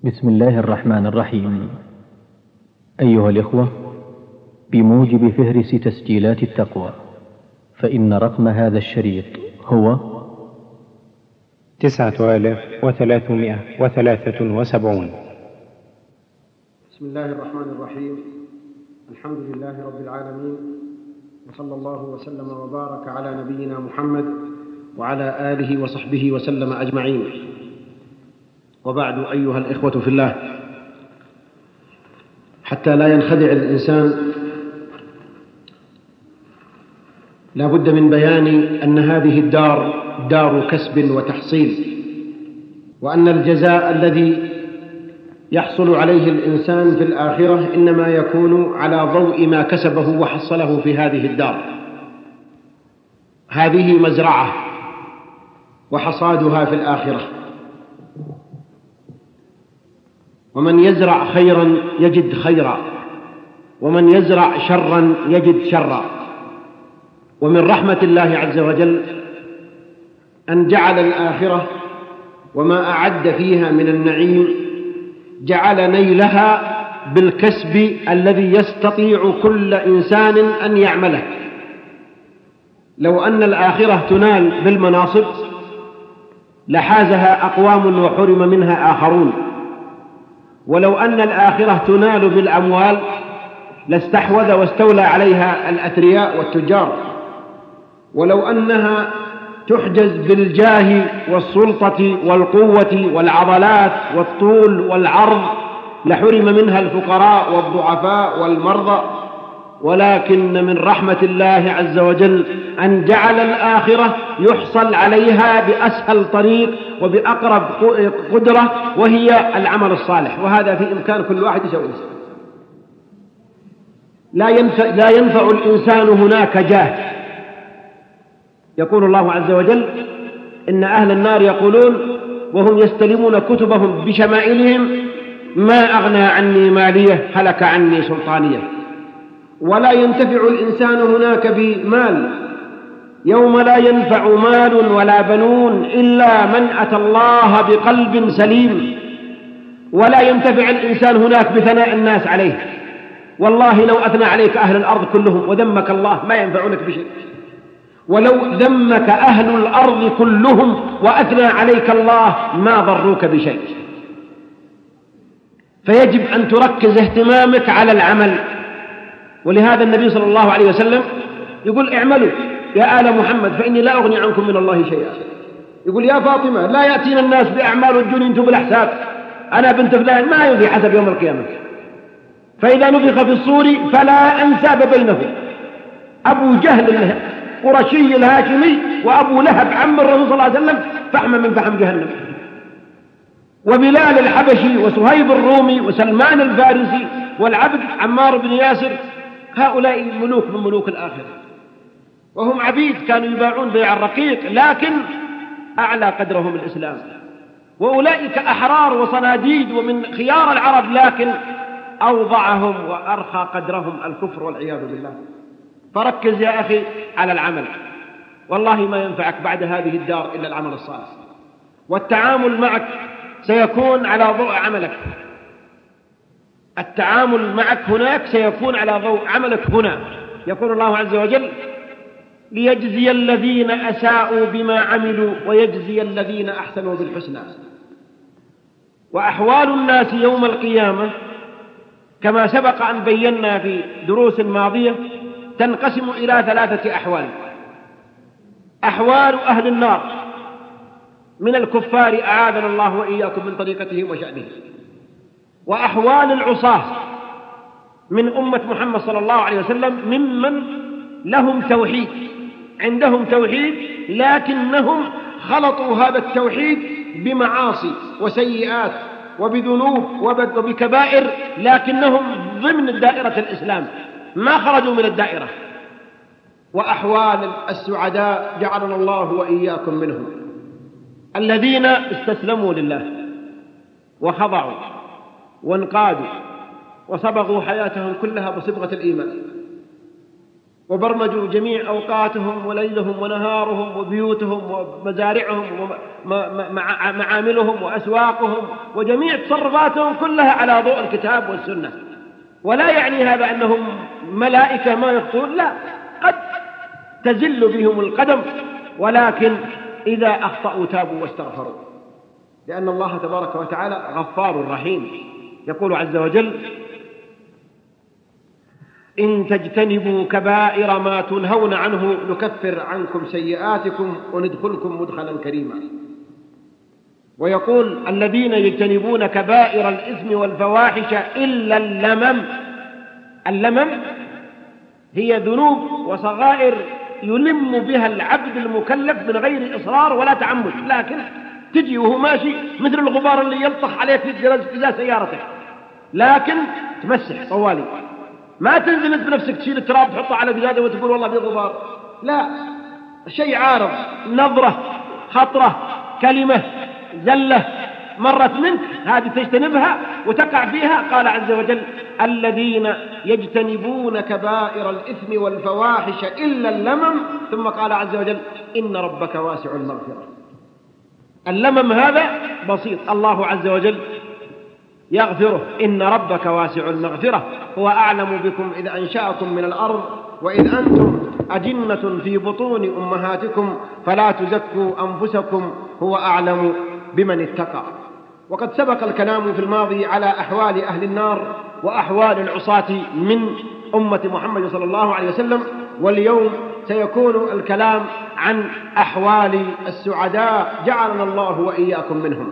بسم الله الرحمن الرحيم. أيها الإخوة، بموجب فهرس تسجيلات التقوى، فإن رقم هذا الشريط هو 9373. بسم الله الرحمن الرحيم. الحمد لله رب العالمين، وصلى الله وسلم وبارك على نبينا محمد وعلى آله وصحبه وسلم أجمعين. وبعد، أيها الإخوة في الله، حتى لا ينخدع الإنسان لا بد من بيان أن هذه الدار دار كسب وتحصيل، وأن الجزاء الذي يحصل عليه الإنسان في الآخرة إنما يكون على ضوء ما كسبه وحصله في هذه الدار. هذه مزرعة وحصادها في الآخرة، ومن يزرع خيرا يجد خيرا، ومن يزرع شرا يجد شرا. ومن رحمة الله عز وجل أن جعل الآخرة وما أعد فيها من النعيم جعل نيلها بالكسب الذي يستطيع كل إنسان أن يعمله. لو أن الآخرة تنال بالمناصب لحازها أقوام وحرم منها آخرون، ولو أن الآخرة تنال بالأموال لاستحوذ واستولى عليها الأثرياء والتجار، ولو أنها تحجز بالجاه والسلطة والقوة والعضلات والطول والعرض لحرم منها الفقراء والضعفاء والمرضى. ولكن من رحمة الله عز وجل أن جعل الآخرة يحصل عليها بأسهل طريق وبأقرب قدرة، وهي العمل الصالح، وهذا في إمكان كل واحد يسويه. لا ينفع الإنسان هناك جاه. يقول الله عز وجل: إن أهل النار يقولون وهم يستلمون كتبهم بشمائلهم: ما أغنى عني مالية، هلك عني سلطانية. ولا ينتفع الإنسان هناك بمال، يوم لا ينفع مال ولا بنون إلا من أتى الله بقلب سليم. ولا ينتفع الإنسان هناك بثناء الناس عليه. والله لو أثنى عليك أهل الأرض كلهم وذمك الله ما ينفعونك بشيء. ولو ذمك أهل الأرض كلهم وأثنى عليك الله ما ضروك بشيء. فيجب أن تركز اهتمامك على العمل. ولهذا النبي صلى الله عليه وسلم يقول: اعملوا يا آل محمد فإني لا أغني عنكم من الله شيئا. يقول: يا فاطمة لا يأتينا الناس بأعمال والجن انتم بالأحساب، أنا بنت فلان ما يوفي حسب يوم القيامة. فإذا نفخ في الصور فلا أنساب بينهم. أبو جهل القرشي الهاشمي وأبو لهب عم الرسول صلى الله عليه وسلم فحم من فحم جهنم، وبلال الحبشي وصهيب الرومي وسلمان الفارسي والعبد عمار بن ياسر، هؤلاء ملوك من ملوك الآخرة، وهم عبيد كانوا يباعون بيع الرقيق، لكن أعلى قدرهم الإسلام. وأولئك أحرار وصناديد ومن خيار العرب، لكن أوضعهم وأرخى قدرهم الكفر والعياذ بالله. فركز يا أخي على العمل، والله ما ينفعك بعد هذه الدار إلا العمل الصالح. والتعامل معك سيكون على ضوء عملك. التعامل معك هناك سيكون على ضوء عملك هنا. يقول الله عز وجل: ليجزي الذين أساءوا بما عملوا ويجزي الذين أحسنوا بالحسنى. وأحوال الناس يوم القيامة كما سبق أن بينا في دروس ماضية تنقسم إلى 3 أحوال: أحوال أهل النار من الكفار أعاذنا الله وإياكم من طريقتهم وشأنهم، وأحوال العصاة من أمة محمد صلى الله عليه وسلم ممن لهم توحيد، عندهم توحيد لكنهم خلطوا هذا التوحيد بمعاصي وسيئات وبذنوب وبكبائر، لكنهم ضمن دائرة الإسلام ما خرجوا من الدائرة. وأحوال السعداء جعلنا الله وإياكم منهم، الذين استسلموا لله وخضعوا وانقادوا وصبغوا حياتهم كلها بصبغة الإيمان. وبرمجوا جميع أوقاتهم وليلهم ونهارهم وبيوتهم ومزارعهم ومعاملهم وأسواقهم وجميع تصرفاتهم كلها على ضوء الكتاب والسنة. ولا يعني هذا أنهم ملائكة ما يخطئون، لا، قد تزل بهم القدم، ولكن إذا أخطأوا تابوا واستغفروا، لأن الله تبارك وتعالى غفار رحيم. يقول عز وجل: إن تجتنبوا كبائر ما تنهون عنه نكفر عنكم سيئاتكم وندخلكم مدخلا كريما. ويقول: الذين يجتنبون كبائر الإثم والفواحش إلا اللمم. اللمم هي ذنوب وصغائر يلم بها العبد المكلف من غير إصرار ولا تعمد، لكن تجي وهو ماشي مثل الغبار اللي يلطخ عليك في اتجاه سيارتك، لكن تمسح طوالي، ما تنزل انت بنفسك تشيل التراب تحطه على قزازة وتقول والله في غبار، لا، شيء عارض، نظرة، خطرة، كلمة، زلة مرت منك، هذه تجتنبها وتقع فيها. قال عز وجل: الذين يجتنبون كبائر الإثم والفواحش إلا اللمم. ثم قال عز وجل: إن ربك واسع المغفرة. اللمم هذا بسيط، الله عز وجل يغفره. إن ربك واسع المغفرة، هو أعلم بكم إذ أنشأكم من الأرض وإذ أنتم أجنة في بطون أمهاتكم فلا تزكوا أنفسكم هو أعلم بمن اتقى. وقد سبق الكلام في الماضي على أحوال أهل النار وأحوال العصاة من أمة محمد صلى الله عليه وسلم، واليوم سيكون الكلام عن أحوال السعداء، جعلنا الله وإياكم منهم.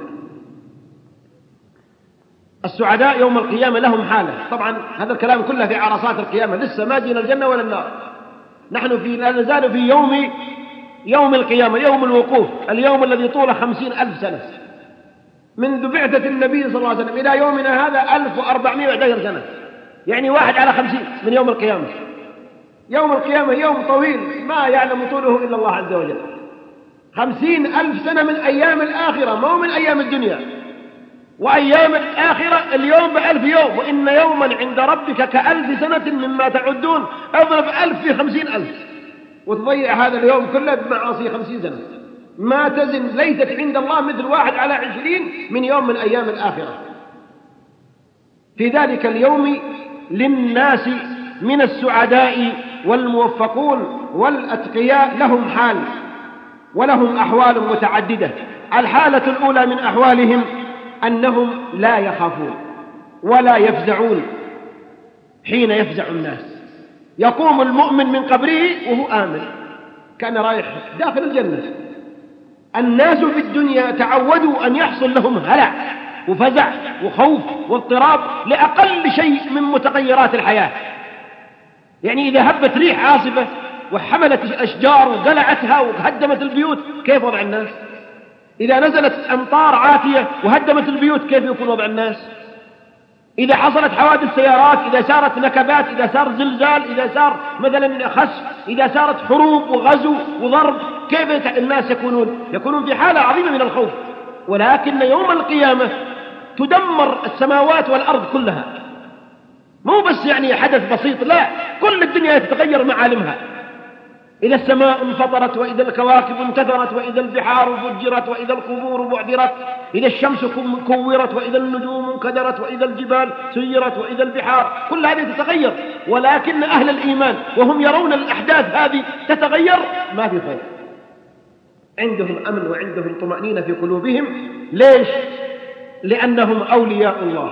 السعداء يوم القيامة لهم حالة، طبعا هذا الكلام كله في عرصات القيامة، لسه ما جينا الجنة ولا النار، نحن لا نزال في يوم القيامة، يوم الوقوف، اليوم الذي طوله 50,000 سنة منذ بعثة النبي صلى الله عليه وسلم إلى يومنا هذا 1411 سنة، يعني 1 على 50 من يوم القيامة. يوم القيامة يوم طويل ما يعلم طوله إلا الله عز وجل، 50,000 سنة من أيام الآخرة، ما هو من أيام الدنيا. وأيام الآخرة اليوم ب1000 يوم، وإن يوما عند ربك ك1000 سنة مما تعدون، اضرب 1000 في 50,000 وتضيع هذا اليوم كله بمعاصي 50 سنة، ما تزن، ليست عند الله مثل 1 على 20 من يوم من أيام الآخرة. في ذلك اليوم للناس من السعداء والموفقون والأتقياء لهم حال ولهم أحوال متعددة. الحالة الأولى من أحوالهم أنهم لا يخافون ولا يفزعون حين يفزع الناس. يقوم المؤمن من قبره وهو آمن، كان رايح داخل الجنة. الناس في الدنيا تعودوا أن يحصل لهم هلع وفزع وخوف واضطراب لأقل شيء من متغيرات الحياة. يعني إذا هبت ريح عاصفة وحملت أشجار وقلعتها وهدمت البيوت، كيف وضع الناس؟ إذا نزلت أمطار عاتية وهدمت البيوت، كيف يكون وضع الناس؟ إذا حصلت حوادث سيارات، إذا صارت نكبات، إذا صار زلزال، إذا صار مثلا خسف، إذا صارت حروب وغزو وضرب، كيف الناس يكونون في حالة عظيمة من الخوف. ولكن يوم القيامة تدمر السماوات والأرض كلها، مو بس يعني حدث بسيط، لا، كل الدنيا تتغير معالمها. إذا السماء انفطرت، وإذا الكواكب انتثرت، وإذا البحار فجرت، وإذا القبور بعثرت، إذا الشمس كورت، وإذا النجوم انكدرت، وإذا الجبال سيرت، وإذا البحار، كل هذه تتغير. ولكن أهل الإيمان وهم يرون الأحداث هذه تتغير ما في خير، عندهم أمن وعندهم طمأنينة في قلوبهم. ليش؟ لأنهم أولياء الله.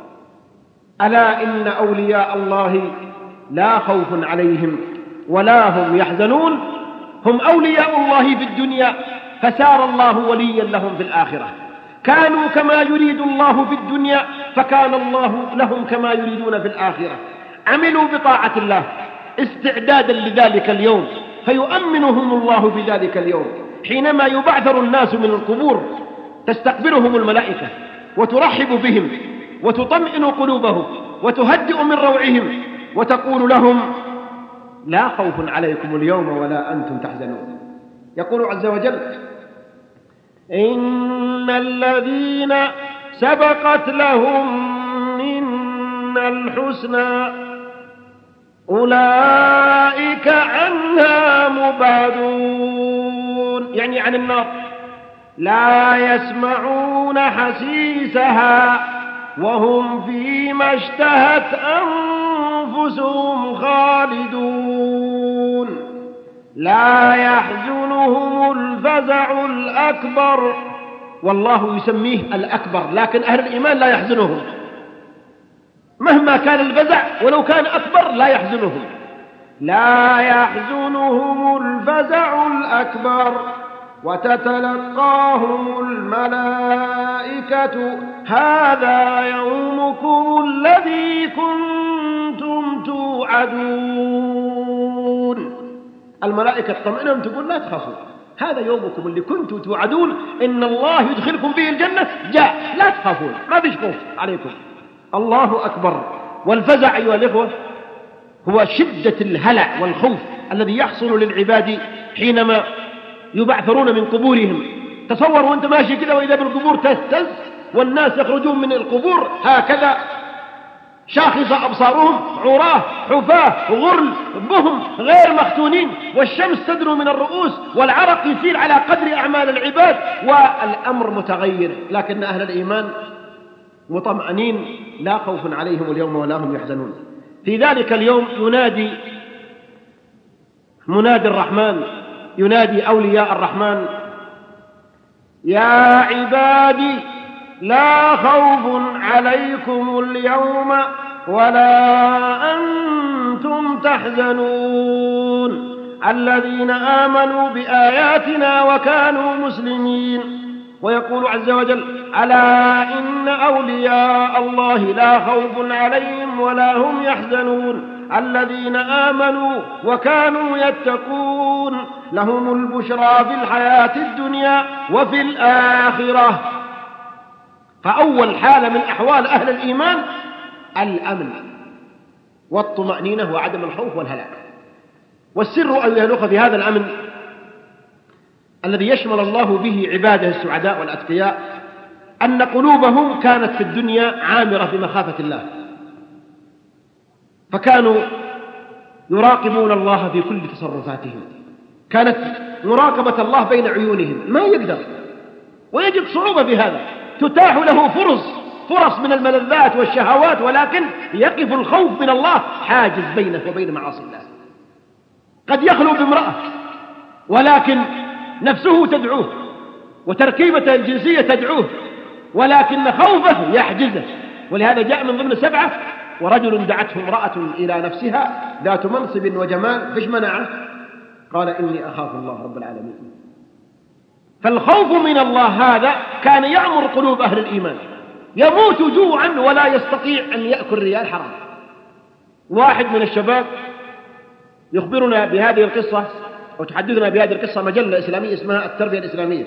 ألا إن أولياء الله لا خوف عليهم ولا هم يحزنون. هم أولياء الله في الدنيا فسار الله وليا لهم في الآخرة. كانوا كما يريد الله في الدنيا فكان الله لهم كما يريدون في الآخرة. عملوا بطاعة الله استعدادا لذلك اليوم، فيؤمنهم الله في ذلك اليوم. حينما يبعثر الناس من القبور تستقبلهم الملائكة وترحب بهم وتطمئن قلوبهم وتهدئ من روعهم وتقول لهم: لا خوف عليكم اليوم ولا أنتم تحزنون. يقول عز وجل: إن الذين سبقت لهم منا الحسنى أولئك عنها مبعدون، يعني عن النار، لا يسمعون حسيسها وهم فيما اشتهت أنفسهم خالدون، لا يحزنهم الفزع الأكبر، والله يسميه الأكبر، لكن أهل الإيمان لا يحزنهم مهما كان الفزع، ولو كان أكبر لا يحزنهم، لا يحزنهم الفزع الأكبر، وتتلقاهم الملائكة هذا يومكم الذي كنتم توعدون. الملائكة تطمئنهم تقول لا تخافوا، هذا يومكم اللي كنتم توعدون، إن الله يدخلكم فيه الجنة جاء، لا تخافون، ما فيش خوف عليكم. الله أكبر. والفزع أيها الإخوة هو شدة الهلع والخوف الذي يحصل للعباد حينما يبعثرون من قبورهم. تصور وانت ماشي كده وإذا بالقبور تهتز والناس يخرجون من القبور هكذا شاخصة أبصارهم، عراه حفاة غرل بهم غير مختونين، والشمس تدنو من الرؤوس والعرق يسيل على قدر أعمال العباد والأمر متغير. لكن أهل الإيمان مطمئنين لا خوف عليهم اليوم ولا هم يحزنون. في ذلك اليوم ينادي منادي الرحمن، ينادي أولياء الرحمن: يا عبادي لا خوف عليكم اليوم ولا أنتم تحزنون الذين آمنوا بآياتنا وكانوا مسلمين. ويقول عز وجل: ألا إن أولياء الله لا خوف عليهم ولا هم يحزنون الذين آمنوا وكانوا يتقون لهم البشرى في الحياة الدنيا وفي الآخرة. فأول حالة من أحوال أهل الإيمان الأمن والطمأنينة وعدم الخوف والهلاك. والسر أيها الأخوة في هذا الأمن الذي يشمل الله به عباده السعداء والأتقياء أن قلوبهم كانت في الدنيا عامرة بمخافة الله، فكانوا يراقبون الله في كل تصرفاتهم، كانت مراقبة الله بين عيونهم، ما يقدر ويجد صعوبة في هذا، تتاح له فرص من الملذات والشهوات، ولكن يقف الخوف من الله حاجز بينه وبين معاصي الله. قد يخلو بامرأة ولكن نفسه تدعوه وتركيبته الجنسية تدعوه، ولكن خوفه يحجزه. ولهذا جاء من ضمن 7: ورجل دعته امرأة إلى نفسها ذات منصب وجمال، فيش منعه؟ قال إني أخاف الله رب العالمين. فالخوف من الله هذا كان يعمر قلوب أهل الإيمان، يموت جوعا ولا يستطيع أن يأكل ريال حرام. واحد من الشباب يخبرنا بهذه القصة وتحدثنا بهذه القصة مجلة إسلامية اسمها التربية الإسلامية،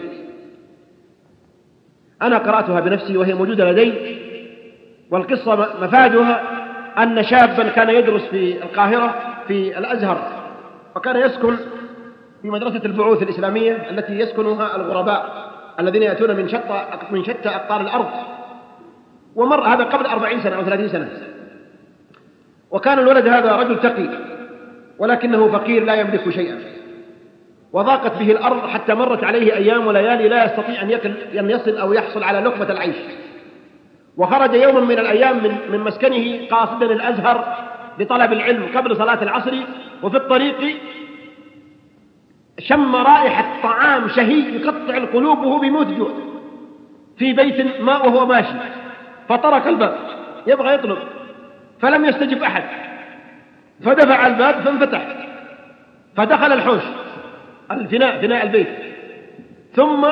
أنا قرأتها بنفسي وهي موجودة لدي. والقصة مفادها أن شابا كان يدرس في القاهرة في الأزهر، وكان يسكن في مدرسة البعوث الإسلامية التي يسكنها الغرباء الذين يأتون من شتى أقطار الأرض. ومر هذا قبل 40 سنة أو 30 سنة. وكان الولد هذا رجل تقي ولكنه فقير لا يملك شيئا، وضاقت به الأرض حتى مرت عليه أيام وليالي لا يستطيع أن يصل أو يحصل على لقمة العيش. وخرج يوما من الأيام من مسكنه قاصدا الأزهر لطلب العلم قبل صلاة العصر، وفي الطريق شم رائحة طعام شهي يقطع القلوب وهو بيموت جوع في بيت ما وهو ماشي، فطرق الباب يبغى يطلب فلم يستجب أحد، فدفع الباب فانفتح، فدخل الحوش فناء البيت، ثم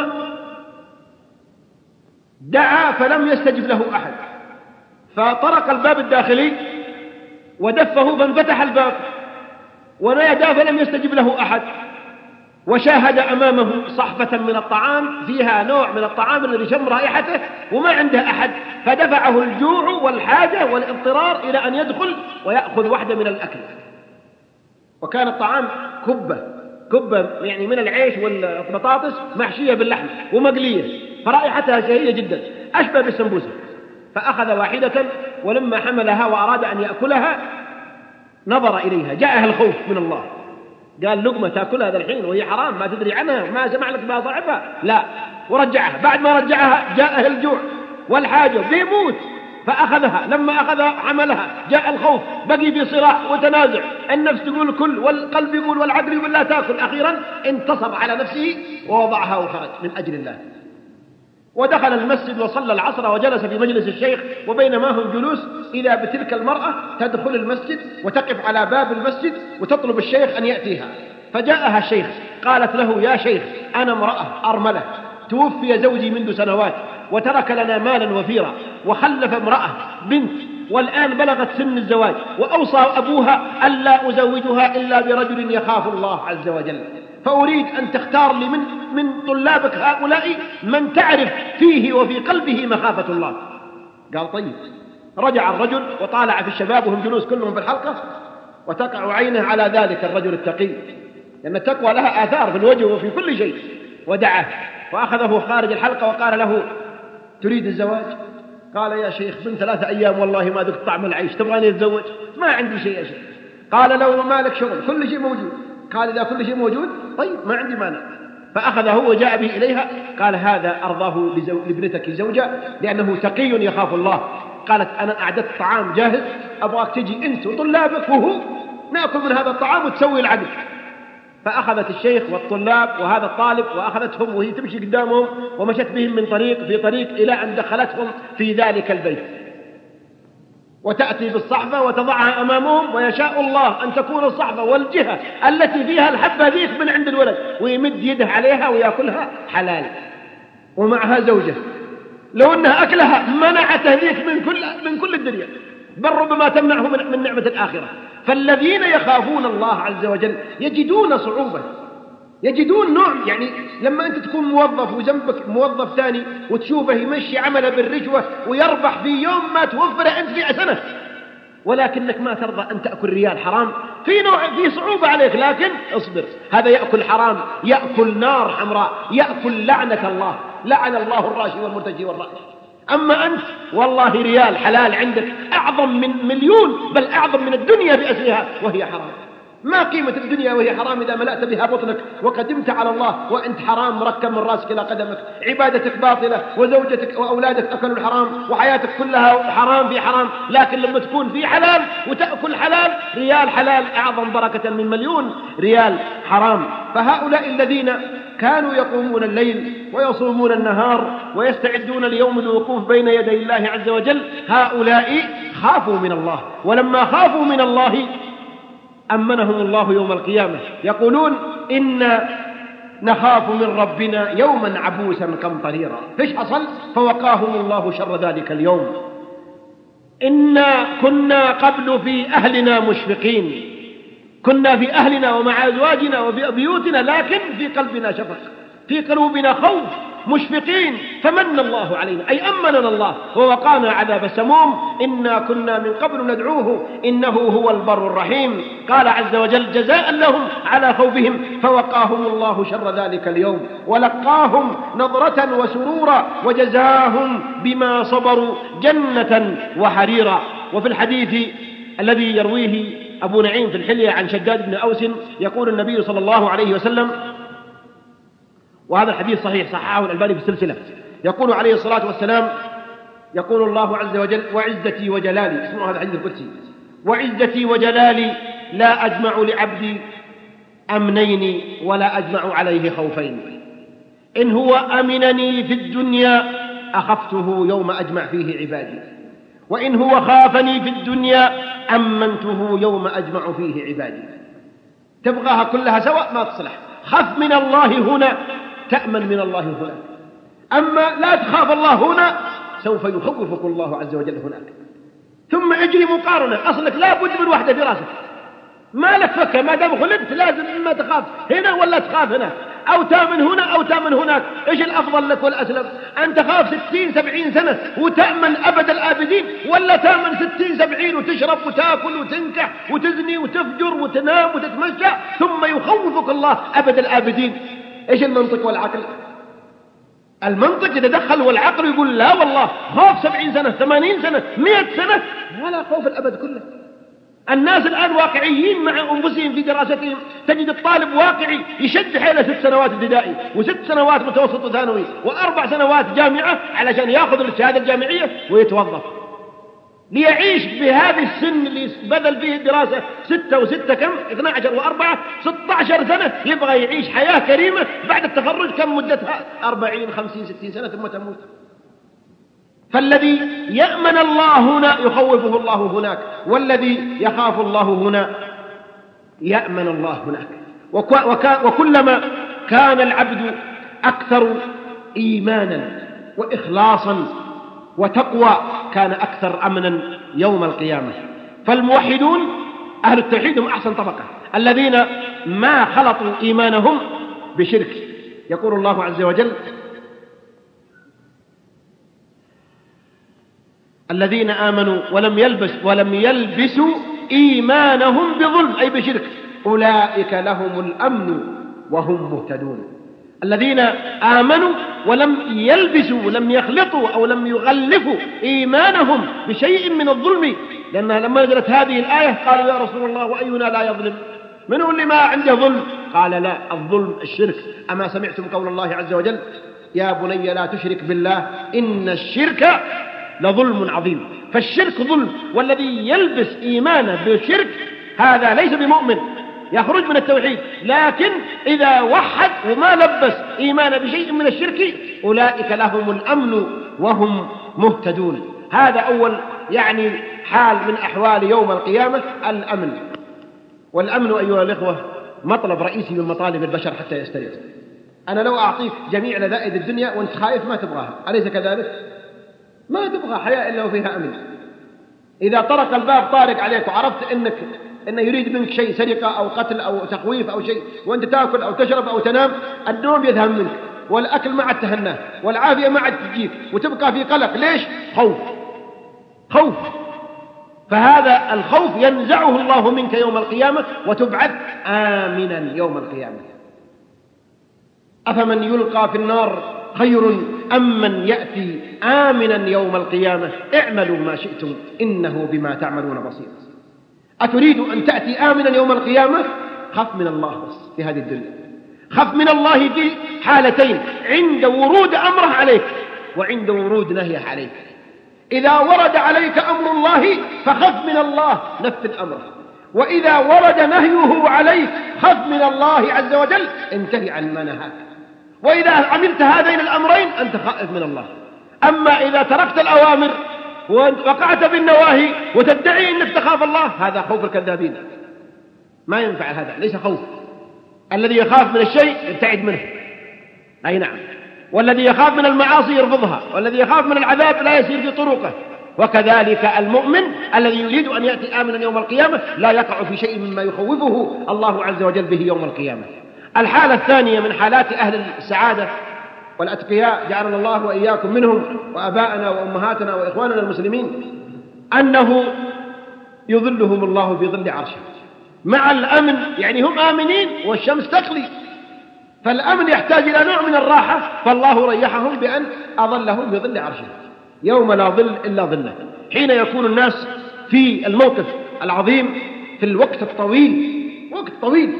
دعا فلم يستجب له أحد، فطرق الباب الداخلي ودفه فانفتح الباب، ونادى فلم يستجب له أحد، وشاهد أمامه صحفة من الطعام فيها نوع من الطعام الذي شم رائحته وما عنده أحد، فدفعه الجوع والحاجة والاضطرار إلى أن يدخل ويأخذ واحدة من الأكل. وكان الطعام كبة يعني من العيش والبطاطس محشية باللحم ومقلية، فرائحتها شهية جدا أشبه بالسمبوسة. فأخذ واحدة ولما حملها وأراد أن يأكلها نظر إليها جاءها الخوف من الله، قال لقمة تأكلها هذا الحين وهي حرام ما تدري عنها ما سمع لك بها صاحبها، لا، ورجعها. بعد ما رجعها جاءه الجوع والحاجة بيموت، فأخذها. لما أخذها حملها، جاء الخوف، بقي في صراع وتنازع، النفس تقول كل والقلب يقول والعقل يقول لا تأكل. أخيرا انتصر على نفسه ووضعها وخرج من أجل الله. ودخل المسجد وصلى العصر وجلس في مجلس الشيخ، وبينما هم جلوس إذا بتلك المرأة تدخل المسجد وتقف على باب المسجد وتطلب الشيخ أن يأتيها. فجاءها الشيخ، قالت له: يا شيخ، أنا امرأة أرملة، توفي زوجي منذ سنوات وترك لنا مالا وفيرا، وخلف امرأة بنت، والآن بلغت سن الزواج، وأوصى أبوها ألا أزوجها إلا برجل يخاف الله عز وجل، فأريد أن تختار لي من طلابك هؤلاء من تعرف فيه وفي قلبه مخافة الله. قال: طيب. رجع الرجل وطالع في الشباب وهم جلوس كلهم في الحلقة، وتقع عينه على ذلك الرجل التقي، لأن التقوى لها آثار في الوجه وفي كل شيء. ودعاه وأخذه خارج الحلقة وقال له: تريد الزواج؟ قال: يا شيخ، من 3 أيام والله ما ذقت طعم العيش، تبغاني أتزوج؟ ما عندي شيء يا شيخ. قال: لو ما لك شغل كل شيء موجود. قال: إذا كل شيء موجود طيب ما عندي مانع. فأخذه وجاء به إليها، قال: هذا أرضاه لابنتك زوجة لأنه تقي يخاف الله. قالت: أنا أعددت طعام جاهز، أبغاك تجي أنت وطلابك وهو نأكل من هذا الطعام وتسوي العدل. فأخذت الشيخ والطلاب وهذا الطالب وأخذتهم وهي تمشي قدامهم، ومشت بهم من طريق في طريق إلى أن دخلتهم في ذلك البيت، وتأتي بالصحفة وتضعها أمامهم، ويشاء الله أن تكون الصحفة والجهة التي فيها الحبة ذيك من عند الولد، ويمد يده عليها ويأكلها حلال، ومعها زوجة لو أنها أكلها منعته ذيك من كل الدنيا، بل ربما تمنعه من نعمة الآخرة. فالذين يخافون الله عز وجل يجدون صعوبة، يجدون نوع، يعني لما أنت تكون موظف وجنبك موظف ثاني وتشوفه يمشي عمله بالرشوة ويربح في يوم ما توفره أنت في سنة، ولكنك ما ترضى أن تأكل ريال حرام، في صعوبة عليك، لكن اصبر. هذا يأكل حرام، يأكل نار حمراء، يأكل لعنة الله، لعن الله الراشي والمرتجي والراشي. أما أنت والله ريال حلال عندك أعظم من مليون، بل أعظم من الدنيا بأسرها وهي حرام. ما قيمة الدنيا وهي حرام إذا ملأت بها بطنك وقدمت على الله وأنت حرام مركب من راسك إلى قدمك، عبادتك باطلة وزوجتك وأولادك أكلوا الحرام وحياتك كلها حرام في حرام. لكن لما تكون في حلال وتأكل حلال، ريال حلال أعظم بركة من مليون ريال حرام. فهؤلاء الذين كانوا يقومون الليل ويصومون النهار ويستعدون ليوم الوقوف بين يدي الله عز وجل، هؤلاء خافوا من الله، ولما خافوا من الله أمنهم الله يوم القيامة. يقولون: إنا نخاف من ربنا يوما عبوسا قمطريرا. فيش حصل؟ فوقاهم الله شر ذلك اليوم. إنا كنا قبل في أهلنا مشفقين، كنا في أهلنا ومع أزواجنا وفي بيوتنا، لكن في قلبنا شفق، في قلوبنا خوف، مشفقين، فمن الله علينا، أي أمننا الله ووقانا عذاب السموم. إنا كنا من قبل ندعوه إنه هو البر الرحيم. قال عز وجل: جزاء لهم على خوفهم فوقاهم الله شر ذلك اليوم ولقاهم نظرة وسرورا وجزاهم بما صبروا جنة وحريرا. وفي الحديث الذي يرويه أبو نعيم في الحلية عن شداد بن أوس يقول النبي صلى الله عليه وسلم، وهذا الحديث صحيح صححه الألباني في السلسلة، يقول عليه الصلاة والسلام: يقول الله عز وجل: وعزتي وجلالي، اسمعوا هذا الحديث القدسي: وعزتي وجلالي لا أجمع لعبدي أمنين ولا أجمع عليه خوفين، إن هو أمنني في الدنيا أخفته يوم أجمع فيه عبادي، وإن هو خافني في الدنيا أمنته يوم أجمع فيه عبادي. تبغاها كلها سواء ما تصلح. خف من الله هنا تأمن من الله هناك، أما لا تخاف الله هنا سوف يخوفك الله عز وجل هناك. ثم اجري مقارنة، أصلك لا بد من واحدة في راسك، ما لك فكة، ما دام خلقت لازم إما تخاف هنا ولا تخاف هنا، أو تامن هنا أو تامن هناك. إيش الأفضل لك والأسلم؟ أن تخاف 60-70 سنة وتأمن أبد الآبدين، ولا تامن 60-70 وتشرب وتأكل وتنكح وتزني وتفجر وتنام وتتمشى ثم يخوفك الله أبد الآبدين؟ إيش المنطق والعقل؟ المنطق يتدخل والعقل يقول: لا والله، خوف 70 سنة 80 سنة 100 سنة ولا خوف الأبد كله. الناس الآن واقعيين مع أنفسهم في دراستهم. تجد الطالب واقعي يشد حيله 6 سنوات ابتدائي و6 سنوات متوسط وثانوي و4 سنوات جامعة علشان يأخذ الشهادة الجامعية ويتوظف، ليعيش بهذه السن اللي بذل فيه الدراسة 6 و6 كم 12 و4 16 سنة، يبغى يعيش حياة كريمة بعد التخرج كم مدتها 40 50 60 سنة ثم تموت. فالذي يأمن الله هنا يخوفه الله هناك، والذي يخاف الله هنا يأمن الله هناك. وكلما كان العبد أكثر إيمانا وإخلاصا وتقوى كان أكثر أمنا يوم القيامة. فالموحدون أهل التوحيد هم أحسن طبقة، الذين ما خلطوا إيمانهم بشرك. يقول الله عز وجل: الذين آمنوا ولم يلبسوا إيمانهم بظلم أي بشرك أولئك لهم الأمن وهم مهتدون. الذين آمنوا ولم يلبسوا لم يخلطوا أو لم يغلفوا إيمانهم بشيء من الظلم، لأنها لما نزلت هذه الآية قالوا يا رسول الله وأينا لا يظلم؟ من هو اللي ما عنده ظلم؟ قال لا، الظلم الشرك. أما سمعتم قول الله عز وجل: يا بني لا تشرك بالله إن الشرك لظلم عظيم. فالشرك ظلم، والذي يلبس إيمانه بالشرك هذا ليس بمؤمن، يخرج من التوحيد. لكن إذا وحد وما لبس إيمانه بشيء من الشرك أولئك لهم الأمن وهم مهتدون. هذا أول حال من أحوال يوم القيامة، الأمن. والأمن أيها الإخوة مطلب رئيسي من مطالب البشر حتى يستريح. أنا لو أعطيك جميع لذائذ الدنيا وأنت خايف ما تبغاها، أليس كذلك؟ ما تبغى حياة إلا وفيها أمن. إذا طرق الباب طارق عليك وعرفت إنه يريد منك شيء، سرقة أو قتل أو تخويف أو شيء، وأنت تأكل أو تشرب أو تنام، النوم يذهب منك، والأكل ما عاد تهناه، والعافية ما عاد تجيك، وتبقى في قلق. ليش؟ خوف. فهذا الخوف ينزعه الله منك يوم القيامة وتبعث آمنا يوم القيامة. أفمن يلقى في النار خير أم من يأتي آمنا يوم القيامة اعملوا ما شئتم إنه بما تعملون بصير. أتريد أن تأتي آمنا يوم القيامة؟ خف من الله بس في هذه الدنيا. خف من الله في حالتين: عند ورود أمره عليك وعند ورود نهيه عليك. إذا ورد عليك أمر الله فخف من الله، نفذ أمره. وإذا ورد نهيه عليك خف من الله عز وجل، انتهي عن ما نهاك. وإذا عملت هذين الأمرين أنت خائف من الله. أما إذا تركت الأوامر ووقعت بالنواهي وتدعي أنك تخاف الله، هذا خوف الكذابين، ما ينفع. هذا ليس خوف. الذي يخاف من الشيء يبتعد منه، أي نعم. والذي يخاف من المعاصي يرفضها، والذي يخاف من العذاب لا يسير في طرقه. وكذلك المؤمن الذي يريد أن يأتي آمنا يوم القيامة لا يقع في شيء مما يخوفه الله عز وجل به يوم القيامة. الحالة الثانية من حالات أهل السعادة والأتقياء جعلنا الله وإياكم منهم، وأباءنا وأمهاتنا وإخواننا المسلمين، أنه يظلهم الله في ظل عرشه مع الأمن. هم آمنين والشمس تقلي، فالأمن يحتاج إلى نوع من الراحة، فالله ريحهم بأن أظلهم في ظل عرشه يوم لا ظل إلا ظله. حين يكون الناس في الموقف العظيم، في الوقت الطويل، وقت طويل.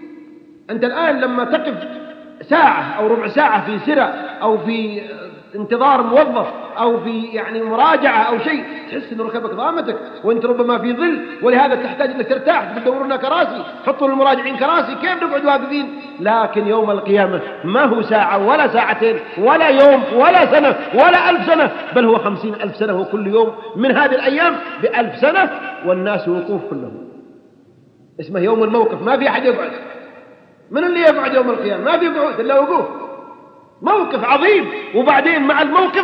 أنت الآن لما تقف ساعة أو ربع ساعة في سرة أو في انتظار موظف أو في مراجعة أو شيء، تحس أن ركبك ضامتك وأنت ربما في ظل، ولهذا تحتاج أنك ترتاح، تدور لنا كراسي، حطوا للمراجعين كراسي، كيف نقعد واقفين؟ لكن يوم القيامة ما هو ساعة ولا ساعتين ولا يوم ولا سنة ولا 1000 سنة، بل هو 50,000 سنة، وكل يوم من هذه الأيام ب1000 سنة، والناس وقوف كلهم. اسمه يوم الموقف، ما في أحد يقعد. من اللي يقعد يوم القيامة؟ ما في قعود إلا وقوف. موقف عظيم. وبعدين مع الموقف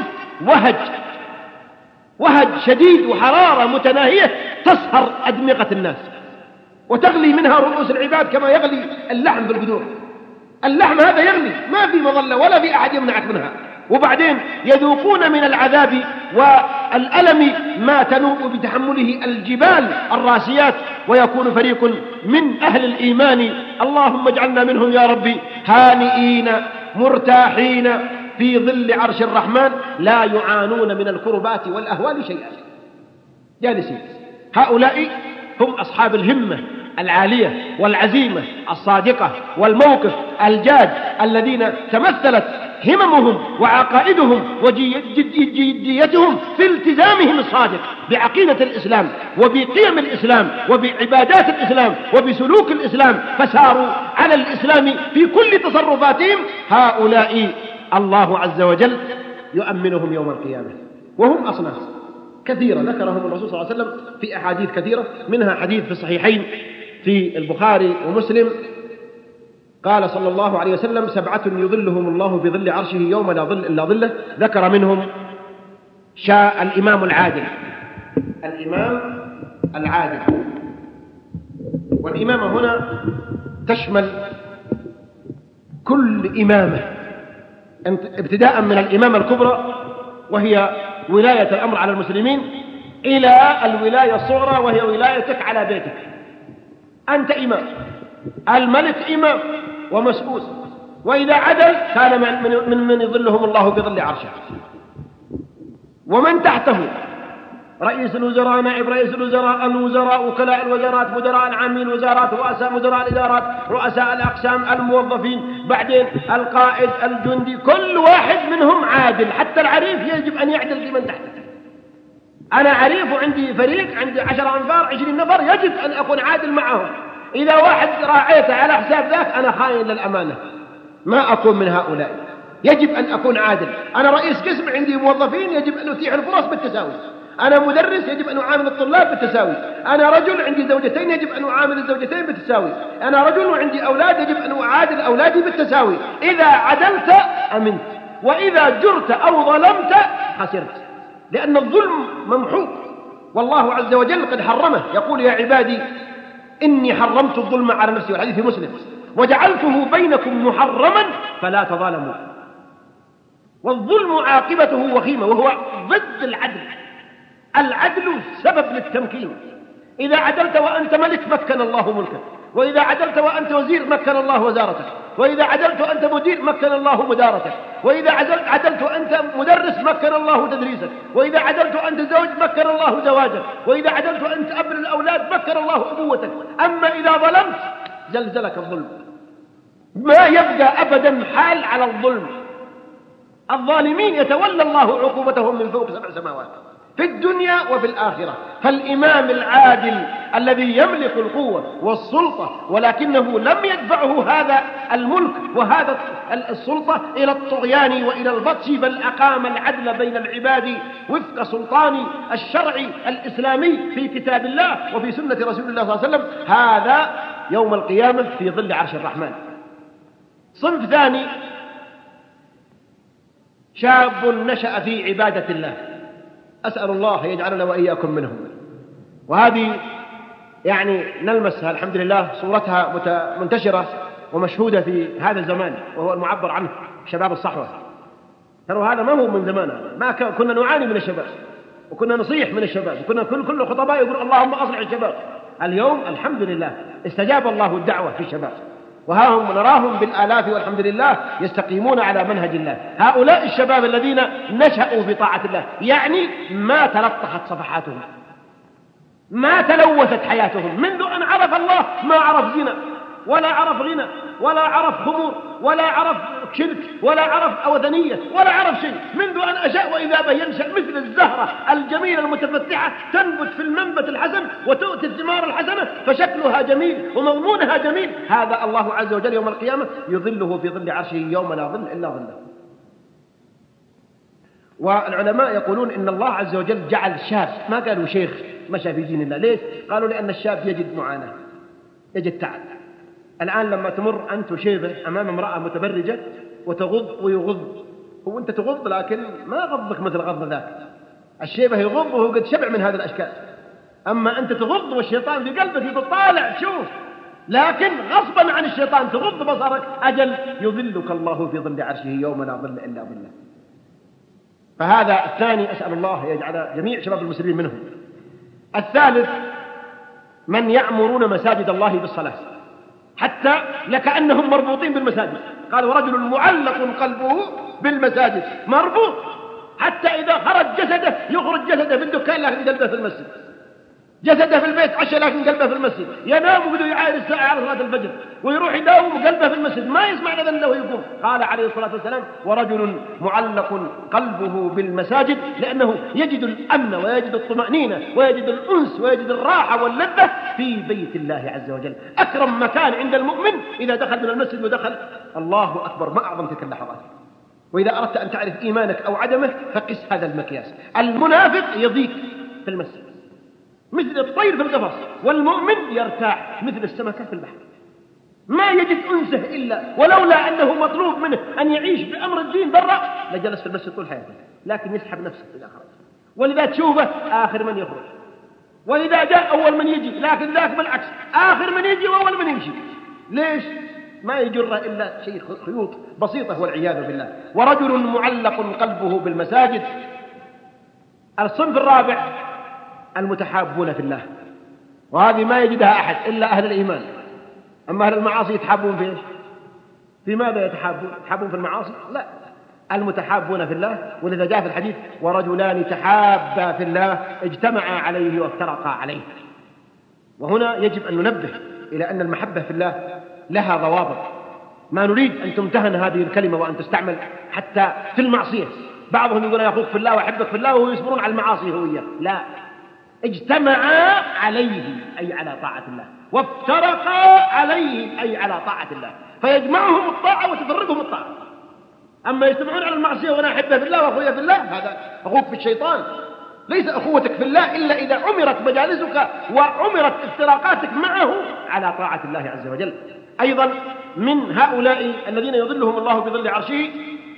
وهج شديد وحرارة متناهية تصهر أدمغة الناس وتغلي منها رؤوس العباد كما يغلي اللحم بالقدور. اللحم هذا يغلي، ما في مظلة ولا في أحد يمنعك منها. وبعدين يذوقون من العذاب والألم ما تنوء بتحمله الجبال الراسيات، ويكون فريق من أهل الإيمان، اللهم اجعلنا منهم يا ربي، هانئين مرتاحين في ظل عرش الرحمن، لا يعانون من الكربات والأهوال شيئا، جالسين. هؤلاء هم أصحاب الهمة العالية والعزيمة الصادقة والموقف الجاد، الذين تمثلت هممهم وعقائدهم وجديتهم في التزامهم الصادق بعقيدة الإسلام وبقيم الإسلام وبعبادات الإسلام وبسلوك الإسلام، فساروا على الإسلام في كل تصرفاتهم. هؤلاء الله عز وجل يؤمنهم يوم القيامة، وهم أصناف كثيرة ذكرهم الرسول صلى الله عليه وسلم في أحاديث كثيرة، منها حديث في الصحيحين في البخاري ومسلم، قال صلى الله عليه وسلم: 7 يظلهم الله بظل عرشه يوم لا ظل إلا ظله. ذكر منهم الإمام العادل. الإمام العادل، والإمامة هنا تشمل كل إمامة، ابتداء من الإمامة الكبرى وهي ولاية الأمر على المسلمين، إلى الولاية الصغرى وهي ولايتك على بيتك. أنت إمام، الملك إمام ومسؤول، وإذا عدل كان من يظلهم الله بظل عرشه، ومن تحته رئيس الوزراء، نائب رئيس الوزراء، وكلاء الوزارات، مدراء العامين الوزارات، رؤساء مدراء الإدارات، رؤساء الأقسام، الموظفين، بعدين القائد، الجندي، كل واحد منهم عادل. حتى العريف يجب أن يعدل في من تحته. أنا عريف وعندي فريق، عندي 10 أنفار 20 نفر، يجب أن أكون عادل معهم. إذا واحد راعيته على حساب ذاك أنا خائن للأمانة، ما أكون من هؤلاء. يجب أن أكون عادل. أنا رئيس قسم، عندي موظفين، يجب أن أتيح الفرص بالتساوي. أنا مدرس، يجب أن أعامل الطلاب بالتساوي. أنا رجل عندي زوجتين، يجب أن أعامل الزوجتين بالتساوي. أنا رجل وعندي أولاد، يجب أن أعادل أولادي بالتساوي. إذا عدلت أمنت، وإذا جرت أو ظلمت خسرت، لأن الظلم ممحوق، والله عز وجل قد حرمه. يقول: يا عبادي إني حرمت الظلم على نفسي، والحديث في مسلم، وجعلته بينكم محرما فلا تظالموا. والظلم عاقبته وخيمة، وهو ضد العدل. العدل سبب للتمكين. إذا عدلت وأنت ملك مكن الله ملكك، وإذا عدلت وأنت وزير مكن الله وزارتك، وإذا عدلت وأنت مدير مكن الله مدارتك، وإذا عدلت وأنت مدرس مكن الله تدريسك، وإذا عدلت وأنت زوج مكن الله زواجك، وإذا عدلت وأنت أب للأولاد مكن الله أبوتك. أما إذا ظلمت زلزلك الظلم، ما يبقى أبدا حال على الظلم. الظالمين يتولى الله عقوبتهم من فوق 7 سماوات في الدنيا وفي الآخرة. فالإمام العادل الذي يملك القوة والسلطة، ولكنه لم يدفعه هذا الملك وهذا السلطة إلى الطغيان وإلى البطش، بل أقام العدل بين العباد وفق سلطان الشرع الإسلامي في كتاب الله وفي سنة رسول الله صلى الله عليه وسلم. هذا يوم القيامة في ظل عرش الرحمن. صنف ثاني: شاب نشأ في عبادة الله، أسأل الله يجعلنا وإياكم منهم. وهذه يعني نلمسها الحمد لله، صورتها منتشرة ومشهودة في هذا الزمان، وهو المعبر عنه شباب الصحوة. ترى هذا ما هو من زماننا، ما كنا نعاني من الشباب، وكنا نصيح من الشباب، وكنا كل خطباء يقول اللهم أصلح الشباب. اليوم الحمد لله استجاب الله الدعوة في الشباب، وها هم نراهم بالآلاف والحمد لله يستقيمون على منهج الله. هؤلاء الشباب الذين نشأوا في طاعة الله، يعني ما تلطخت صفحاتهم، ما تلوثت حياتهم، منذ أن عرف الله ما عرف زنا ولا عرف غنى ولا عرف خمور ولا عرف شرك ولا عرف أوثنية ولا عرف شيء، منذ أن أشاء وإذا بينشأ مثل الزهرة الجميلة المتفتحة، تنبت في المنبت الحسن وتؤتي الثمار الحسنة، فشكلها جميل ومضمونها جميل. هذا الله عز وجل يوم القيامة يظله في ظل عرشه يوم لا ظل إلا ظله. والعلماء يقولون إن الله عز وجل جعل شاب، ما قالوا شيخ مشى في دين الله. ليش؟ قالوا لأن الشاب يجد معاناة، يجد تعب. الآن لما تمر أنت شيبة أمام امرأة متبرجة وتغض ويغض، هو أنت تغض لكن ما غضك مثل غض ذاك. الشيبة يغض وهو قد شبع من هذه الأشكال، أما أنت تغض والشيطان في قلبك يقول طالع شوف، لكن غصبا عن الشيطان تغض بصرك، أجل يظلك الله في ظل عرشه يوم لا ظل إلا ظله. فهذا الثاني، أسأل الله يجعل جميع شباب المسلمين منهم. الثالث: من يعمرون مساجد الله بالصلاة، حتى لكأنهم مربوطين بالمساجد. قال: ورجل معلق قلبه بالمساجد، مربوط، حتى إذا خرج جسده يخرج جسده بالدكان لكن قلبه في المسجد. جسده في البيت عشاء لكن قلبه في المسجد، ينام وبده يعاير الساعة على صلاة الفجر، ويروح يداوم وقلبه في المسجد، ما يسمع أذان له يقوم. قال عليه الصلاة والسلام: ورجل معلق قلبه بالمساجد، لأنه يجد الأمن ويجد الطمأنينة ويجد الأنس ويجد الراحة واللذة في بيت الله عز وجل. أكرم مكان عند المؤمن إذا دخل من المسجد ودخل الله أكبر، ما أعظم تلك اللحظات. وإذا أردت أن تعرف إيمانك أو عدمه فقس هذا المقياس. المنافق يضيق في المسجد مثل الطير في القفص، والمؤمن يرتاح مثل السمكة في البحر، ما يجد أنسه إلا ولولا أنه مطلوب منه أن يعيش بأمر الدين برا لجلس في المسجد طول حياته، لكن يسحب نفسه إذا خرج، ولذا تشوفه آخر من يخرج، ولذا جاء أول من يجي، لكن ذاك بالعكس آخر من يجي وأول من يمشي. ليش؟ ما يجر إلا شيء خيوط بسيطة والعياذ بالله. ورجل معلق قلبه بالمساجد. الصنف الرابع المتحابون في الله، وهذه ما يجدها أحد إلا أهل الإيمان. أما أهل المعاصي يتحابون في إيش؟ في ماذا يتحابون؟ يتحابون في المعاصي؟ لا، المتحابون في الله. ولذا جاء في الحديث: ورجلان تحابا في الله اجتمعا عليه وافترقا عليه. وهنا يجب أن ننبه إلى أن المحبة في الله لها ضوابط، ما نريد أن تمتهن هذه الكلمة وأن تستعمل حتى في المعصية. بعضهم يقول: يا أخوك في الله وأحبك في الله، وهو يصبرون على المعاصي هوية. لا، اجتمعا عليه أي على طاعة الله، وافترقا عليه أي على طاعة الله، فيجمعهم الطاعة وتفرقهم الطاعة. أما يجتمعون على المعصية وأنا أحبه في الله وأخويا في الله، هذا أخوك في الشيطان. ليس أخوتك في الله إلا إذا عمرت مجالسك وعمرت افتراقاتك معه على طاعة الله عز وجل. أيضا من هؤلاء الذين يظلهم الله بظل عرشه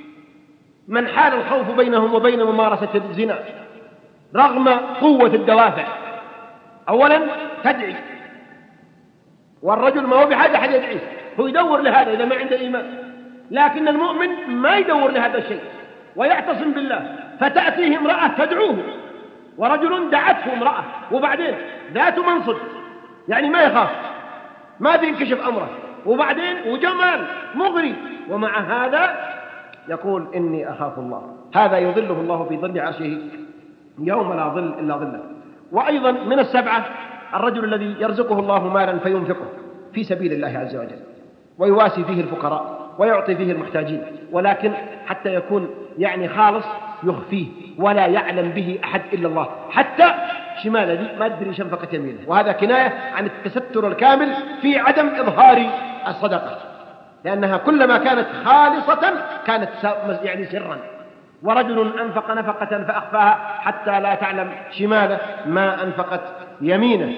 من حال الخوف بينهم وبين ممارسة الزنا رغم قوة الدوافع. أولا تدعي، والرجل ما هو بحاجة أحد يدعيه، هو يدور لهذا إذا ما عنده إيمان. لكن المؤمن ما يدور لهذا الشيء ويعتصم بالله، فتأتيه امرأة تدعوه، ورجل دعته امرأة، وبعدين ذات منصب يعني ما يخاف، ما بينكشف أمره، وبعدين وجمال مغري، ومع هذا يقول: إني أخاف الله. هذا يظله الله في ظل عرشه يوم لا ظل إلا ظله. وأيضا من السبعة الرجل الذي يرزقه الله مالا فينفقه في سبيل الله عز وجل، ويواسي فيه الفقراء ويعطي فيه المحتاجين، ولكن حتى يكون يعني خالص يخفيه ولا يعلم به أحد إلا الله، حتى شماله دي ما تدري شنفقة يمينه. وهذا كناية عن التستر الكامل في عدم إظهار الصدقة، لأنها كلما كانت خالصة كانت يعني سرا. ورجل أنفق نفقة فأخفاها حتى لا تعلم شماله ما أنفقت يمينه.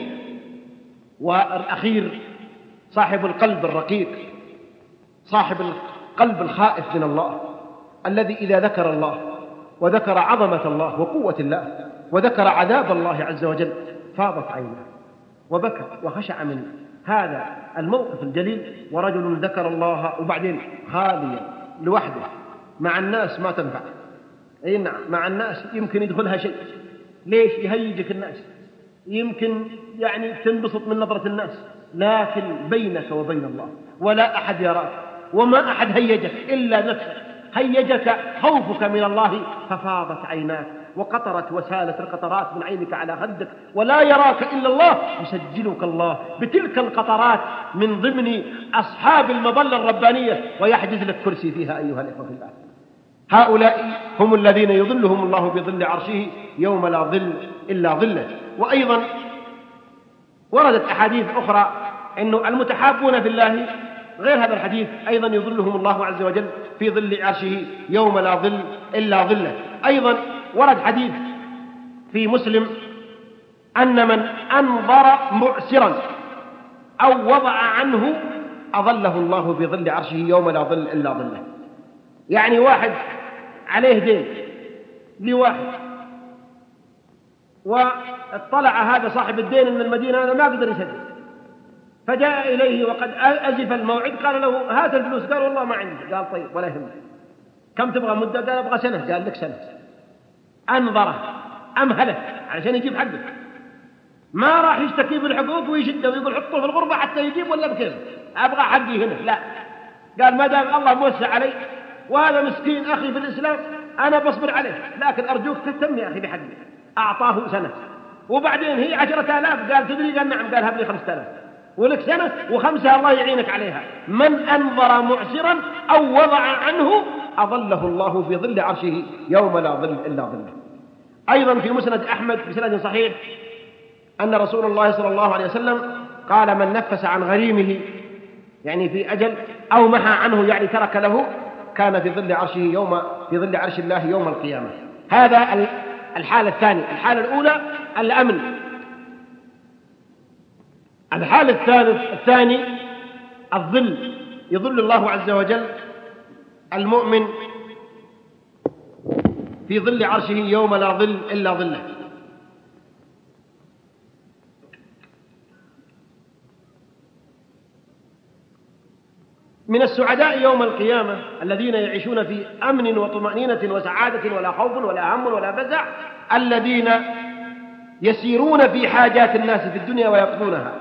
والأخير صاحب القلب الرقيق، صاحب القلب الخائف من الله، الذي إذا ذكر الله وذكر عظمة الله وقوة الله وذكر عذاب الله عز وجل فاضت عينه وبكى وخشع من هذا الموقف الجليل. ورجل ذكر الله وبعدين خاليا لوحده مع الناس ما تنفع. أي نعم، مع الناس يمكن يدخلها شيء. ليش؟ يهيجك الناس، يمكن يعني تنبسط من نظرة الناس، لكن بينك وبين الله ولا أحد يراك، وما أحد هيجك إلا نفسك، هيجك خوفك من الله، ففاضت عيناك وقطرت وسالت القطرات من عينك على خدك، ولا يراك إلا الله، يسجلك الله بتلك القطرات من ضمن أصحاب المظلة الربانية، ويحجز لك كرسي فيها أيها الإخوة في الله. هؤلاء هم الذين يظلهم الله بظل عرشه يوم لا ظل إلا ظله. وأيضا وردت أحاديث أخرى أنه المتحابون في الله غير هذا الحديث أيضا يظلهم الله عز وجل في ظل عرشه يوم لا ظل إلا ظله. أيضا ورد حديث في مسلم أن من أنظر مؤسرا أو وضع عنه أظله الله بظل عرشه يوم لا ظل إلا ظله. يعني واحد عليه دين لواحد، واطلع هذا صاحب الدين من المدينة هذا ما قدر يسدد، فجاء إليه وقد أزف الموعد، قال له: هات الفلوس. قال: والله ما عندي. قال: طيب ولا يهمك، كم تبغى مدة؟ قال: أبغى سنة. قال: لك سنة. أنظره أمهله علشان يجيب حقه، ما راح يشتكي بالحقوق ويشده ويقول حطه في الغربة حتى يجيب ولا بكيف، أبغى حقي هنا. لا، قال: ما دام الله موسع علي وهذا مسكين أخي في الإسلام أنا بصبر عليه، لكن أرجوك تهتم يا أخي بحقي. أعطاه سنة، وبعدين هي 10,000 قال تدري؟ قال نعم. قال هب لي 5,000 ولك سنة و5 الله يعينك عليها. من أنظر معسرا أو وضع عنه أظله الله في ظل عرشه يوم لا ظل إلا ظله. أيضا في مسند أحمد بسند صحيح أن رسول الله صلى الله عليه وسلم قال: من نفس عن غريمه يعني في أجل أو محى عنه يعني ترك له، كان في ظل عرش الله يوم القيامة. هذا الحالة الثانية. الحالة الأولى الأمن. الحالة الثاني الظل، يظل الله عز وجل المؤمن في ظل عرشه يوم لا ظل إلا ظله. من السعداء يوم القيامة الذين يعيشون في أمن وطمأنينة وسعادة ولا خوف ولا هم ولا فزع، الذين يسيرون في حاجات الناس في الدنيا ويقضونها،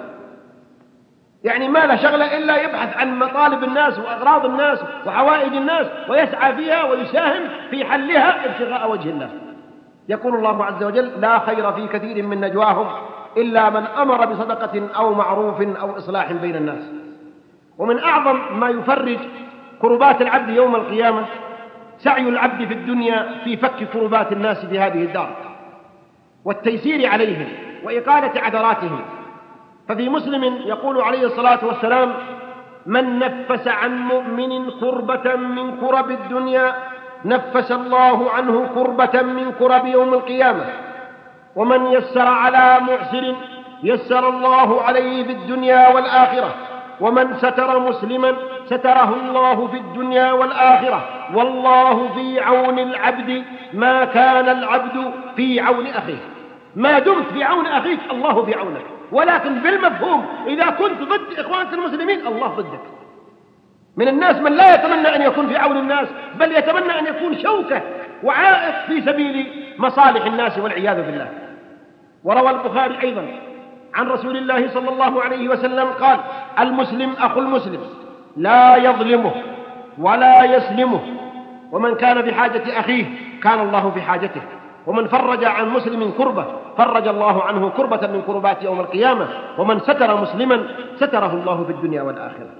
يعني ما له شغله إلا يبحث عن مطالب الناس وأغراض الناس وحوائج الناس ويسعى فيها ويساهم في حلها ابتغاء وجه الله. يقول الله عز وجل: لا خير في كثير من نجواهم إلا من أمر بصدقة أو معروف أو إصلاح بين الناس. ومن أعظم ما يفرج كربات العبد يوم القيامة سعي العبد في الدنيا في فك كربات الناس في هذه الدار والتيسير عليهم وإقالة عثراتهم. ففي مسلم يقول عليه الصلاة والسلام: من نفس عن مؤمن كربة من كرب الدنيا نفس الله عنه كربة من كرب يوم القيامة، ومن يسر على معسر يسر الله عليه في الدنيا والآخرة، ومن ستر مسلما ستره الله في الدنيا والآخرة، والله في عون العبد ما كان العبد في عون أخيه. ما دمت في عون أخيك الله في عونك، ولكن بالمفهوم إذا كنت ضد إخوانك المسلمين الله ضدك. من الناس من لا يتمنى أن يكون في عون الناس، بل يتمنى أن يكون شوكة وعائق في سبيل مصالح الناس والعياذ بالله. وروى البخاري أيضا عن رسول الله صلى الله عليه وسلم قال: المسلم أخو المسلم لا يظلمه ولا يسلمه، ومن كان بحاجة أخيه كان الله في حاجته، ومن فرج عن مسلم كربة فرج الله عنه كربة من كربات يوم القيامة، ومن ستر مسلما ستره الله في الدنيا والآخرة.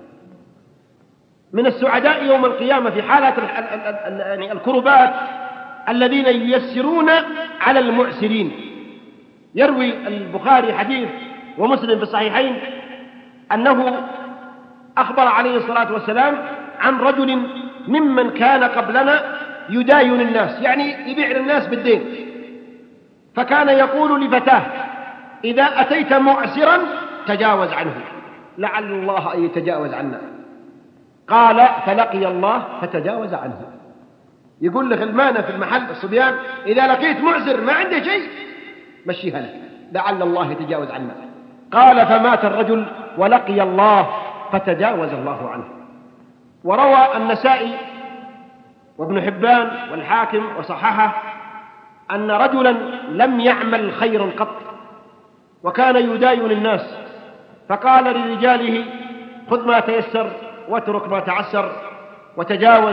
من السعداء يوم القيامة في حالة الكربات الذين ييسرون على المعسرين. يروي البخاري حديث ومسلم في الصحيحين أنه أخبر عليه الصلاة والسلام عن رجل ممن كان قبلنا يداين الناس، يعني يبيع للناس بالدين، فكان يقول لفتاه: إذا أتيت معسرا تجاوز عنه لعل الله أن يتجاوز عنا. قال: فلقي الله فتجاوز عنه. يقول لغلمانه في المحل الصبيان: إذا لقيت معسر ما عنده شيء مشيها لك لعل الله يتجاوز عنا. قال: فمات الرجل ولقي الله فتجاوز الله عنه. وروى النسائي وابن حبان والحاكم وصححه أن رجلا لم يعمل خيرا قط وكان يداين الناس، فقال لرجاله: خذ ما تيسر واترك ما تعسر وتجاوز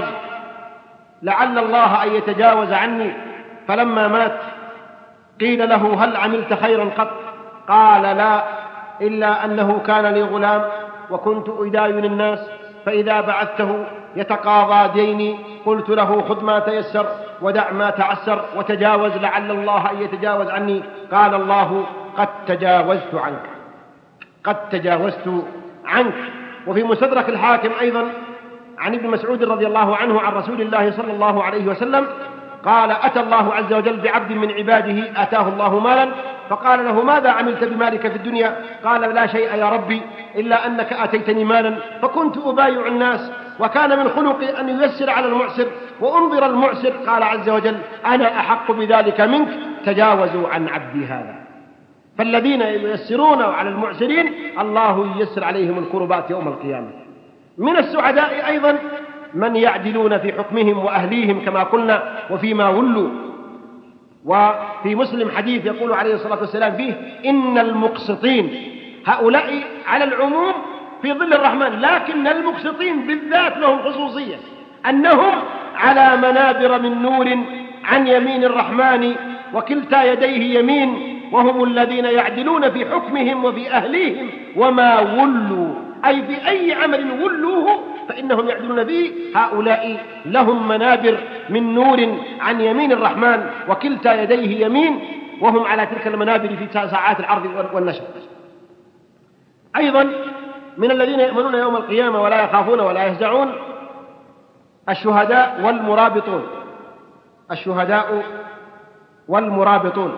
لعل الله أن يتجاوز عني. فلما مات قيل له: هل عملت خيرا قط؟ قال: لا، إلا أنه كان لي غلام وكنت أداين الناس، فإذا بعثته يتقاضى ديني قلت له: خذ ما تيسر ودع ما تعسر وتجاوز لعل الله أن يتجاوز عني. قال الله: قد تجاوزت عنك، قد تجاوزت عنك. وفي مستدرك الحاكم أيضا عن ابن مسعود رضي الله عنه عن رسول الله صلى الله عليه وسلم قال: أتى الله عز وجل بعبد من عباده آتاه الله مالا، فقال له: ماذا عملت بمالك في الدنيا؟ قال: لا شيء يا ربي إلا أنك آتيتني مالا فكنت أبايع الناس، وكان من خلقي أن ييسر على المعسر وأنظر المعسر. قال عز وجل: أنا أحق بذلك منك، تجاوزوا عن عبدي هذا. فالذين ييسرون على المعسرين الله ييسر عليهم الكربات يوم القيامة. من السعداء أيضا من يعدلون في حكمهم وأهليهم كما قلنا وفيما ولوا. وفي مسلم حديث يقول عليه الصلاة والسلام فيه: إن المقسطين هؤلاء على العموم في ظل الرحمن، لكن المقسطين بالذات لهم خصوصية أنهم على منابر من نور عن يمين الرحمن وكلتا يديه يمين وهم الذين يعدلون في حكمهم وفي أهليهم وما ولوا، أي بأي عمل ولوه فإنهم يعدلون فيه. هؤلاء لهم منابر من نور عن يمين الرحمن، وكلتا يديه يمين، وهم على تلك المنابر في ساعات العرض والنشر. أيضا من الذين يؤمنون يوم القيامة ولا يخافون ولا يهزعون الشهداء والمرابطون. الشهداء والمرابطون.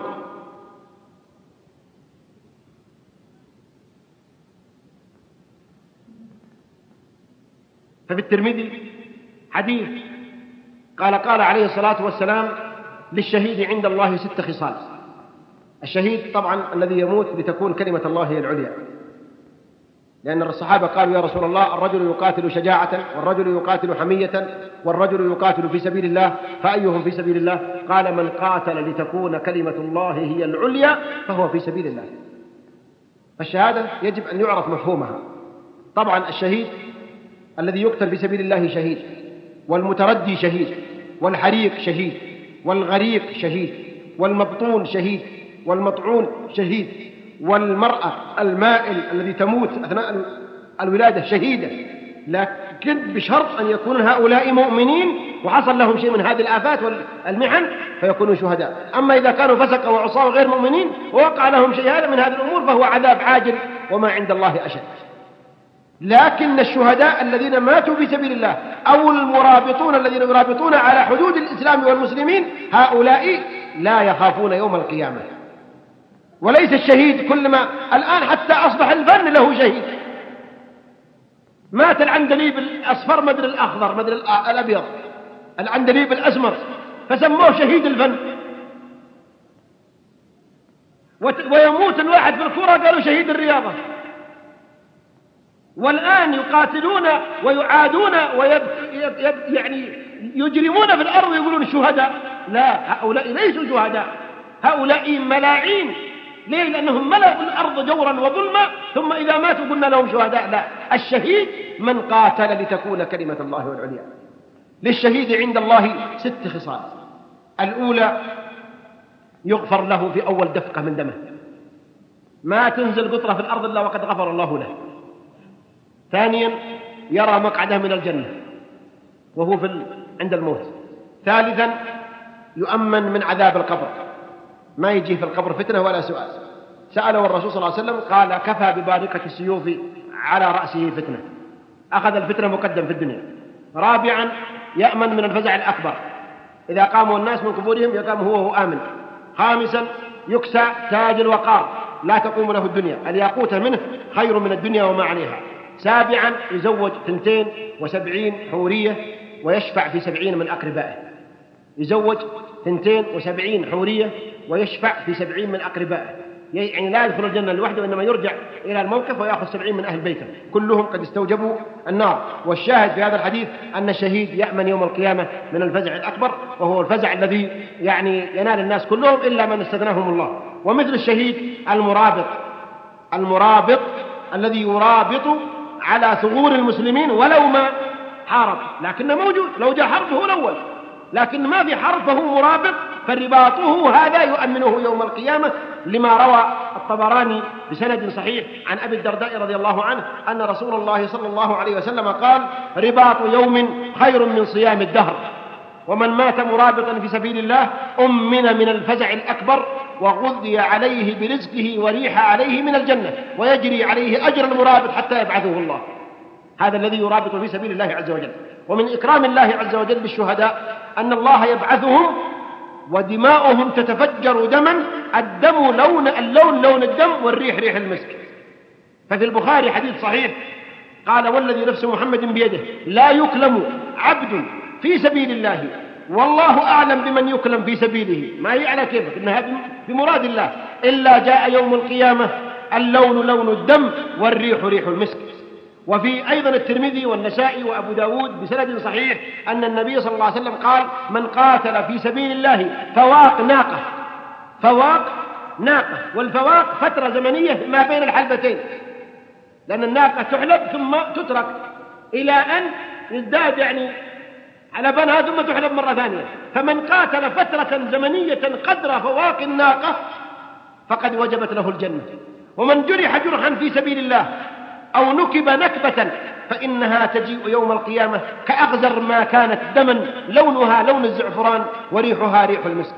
ففي الترمذي حديث قال عليه الصلاة والسلام: للشهيد عند الله 6 خصال. الشهيد طبعا الذي يموت لتكون كلمة الله هي العليا، لأن الصحابة قالوا: يا رسول الله، الرجل يقاتل شجاعة، والرجل يقاتل حمية، والرجل يقاتل في سبيل الله، فأيهم في سبيل الله؟ قال: من قاتل لتكون كلمة الله هي العليا فهو في سبيل الله. فالشهادة يجب أن يعرف مفهومها. طبعا الشهيد الذي يقتل في سبيل الله شهيد، والمتردي شهيد، والحريق شهيد، والغريق شهيد، والمبطون شهيد، والمطعون شهيد، والمرأة المائل الذي تموت أثناء الولادة شهيدة، لكن بشرط أن يكون هؤلاء مؤمنين وحصل لهم شيء من هذه الآفات والمحن فيكونوا شهداء. أما إذا كانوا فسق وعصاه غير مؤمنين ووقع لهم شيء هذا من هذه الأمور فهو عذاب عاجل وما عند الله أشد. لكن الشهداء الذين ماتوا في سبيل الله أو المرابطون الذين يرابطون على حدود الإسلام والمسلمين هؤلاء لا يخافون يوم القيامة. وليس الشهيد كلما الآن حتى أصبح الفن له شهيد. مات العندليب الأصفر مدري الأخضر مدري الأبيض، العندليب الأسمر، فسموه شهيد الفن. ويموت الواحد في الكرة قالوا شهيد الرياضة. والآن يقاتلون ويعادون يعني يجرمون في الأرض ويقولون شهداء. لا، هؤلاء ليسوا شهداء، هؤلاء ملاعين. ليه؟ لأنهم ملأوا الأرض جورا وظلما، ثم إذا ماتوا قلنا لهم شهداء. لا، الشهيد من قاتل لتكون كلمة الله والعليا. للشهيد عند الله 6 خصال. الأولى: يغفر له في أول دفقة من دمه، ما تنزل قطرة في الأرض إلا وقد غفر الله له. ثانيا: يرى مقعده من الجنة وهو عند الموت. ثالثا: يؤمن من عذاب القبر، ما يجي في القبر فتنة ولا سؤال. سأله الرسول صلى الله عليه وسلم قال: كفى ببارقة السيوف على رأسه فتنة. أخذ الفتنة مقدم في الدنيا. رابعا: يأمن من الفزع الأكبر، إذا قاموا الناس من قبورهم يقام هو آمن. خامسا: يكسى تاج الوقار، لا تقوم له الدنيا، الياقوت منه خير من الدنيا وما عليها. سابعا: يزوج 72 حورية ويشفع في 70 من أقربائه. يزوج 72 حورية ويشفع في 70 من أقربائه، يعني لا يدخل الجنة لوحده، وإنما يرجع إلى الموقف ويأخذ 70 من أهل بيته كلهم قد استوجبوا النار. والشاهد في هذا الحديث أن الشهيد يأمن يوم القيامة من الفزع الأكبر، وهو الفزع الذي يعني ينال الناس كلهم إلا من استثناهم الله. ومثل الشهيد المرابط الذي يرابط على ثغور المسلمين ولو ما حارب، لكنه موجود، لو جاء حرب هو الأول، لكن ما في حرب فهو مرابط، فرباطه هذا يؤمنه يوم القيامة، لما روى الطبراني بسند صحيح عن أبي الدرداء رضي الله عنه أن رسول الله صلى الله عليه وسلم قال: رباط يوم خير من صيام الدهر. ومن مات مرابطا في سبيل الله أمن من الفزع الأكبر، وغذي عليه برزقه وريح عليه من الجنة، ويجري عليه أجر المرابط حتى يبعثه الله. هذا الذي يرابط في سبيل الله عز وجل. ومن إكرام الله عز وجل بالشهداء أن الله يبعثهم ودماؤهم تتفجر دما، الدم لون الدم، والريح ريح المسك. ففي البخاري حديث صحيح قال: والذي نفس محمد بيده لا يكلم عبد في سبيل الله والله أعلم بمن يكلم في سبيله، ما هي على كيفك، إنها بمراد الله، إلا جاء يوم القيامة اللون لون الدم والريح ريح المسك. وفي أيضا الترمذي والنسائي وأبو داود بسند صحيح أن النبي صلى الله عليه وسلم قال: من قاتل في سبيل الله فواق ناقة، والفواق فترة زمنية ما بين الحلبتين، لأن الناقة تحلب ثم تترك إلى أن يزداد يعني على بنها ثم تحلب مرة ثانية. فمن قاتل فترة زمنية قدر فواق الناقة فقد وجبت له الجنة. ومن جرح جرحا في سبيل الله أو نكب نكبة فإنها تجيء يوم القيامة كأغزر ما كانت دما، لونها لون الزعفران وريحها ريح المسك.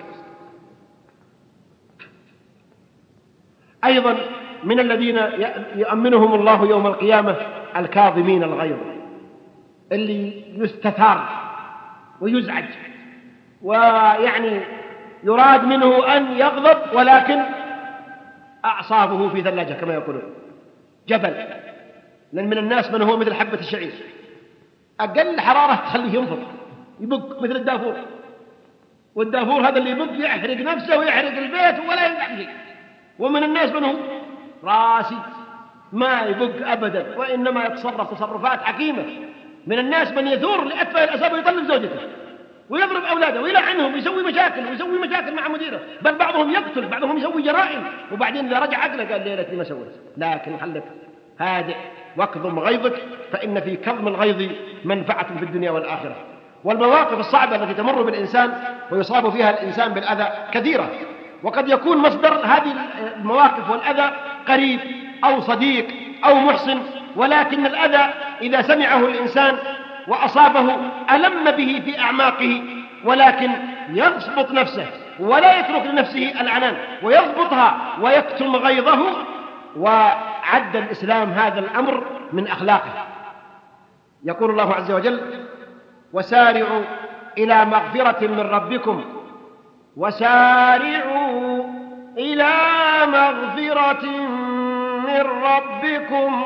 أيضا من الذين يؤمنهم الله يوم القيامة الكاظمين الغيظ، اللي يستثار ويزعج ويعني يراد منه أن يغضب ولكن أعصابه في ثلاجة كما يقولون، جبل. لأن من الناس من هو مثل حبة الشعير، أقل حرارة تخليه ينفض يبق مثل الدافور، والدافور هذا اللي يبق يحرق نفسه ويحرق البيت ولا ينفع شيء. ومن الناس من هو راسي ما يبق أبدا، وإنما يتصرف تصرفات حكيمة. من الناس من يثور لأتفه الأسباب ويطلق زوجته ويضرب أولاده ويلعنهم ويسوي مشاكل مع مديره، بل بعضهم يقتل، بعضهم يسوي جرائم، وبعدين إذا رجع عقله قال ليلتني ما سويت. لكن خلك هادئ واكظم غيظك، فإن في كظم الغيظ منفعة في الدنيا والآخرة. والمواقف الصعبة التي تمر بالإنسان ويصاب فيها الإنسان بالأذى كثيرة، وقد يكون مصدر هذه المواقف والأذى قريب أو صديق أو محسن، ولكن الأذى إذا سمعه الإنسان وأصابه ألم به في أعماقه، ولكن يضبط نفسه ولا يترك لنفسه العنان ويضبطها ويكتم غيظه. وعد الإسلام هذا الأمر من أخلاقه. يقول الله عز وجل: وسارعوا إلى مغفرة من ربكم، وسارعوا إلى مغفرة من ربكم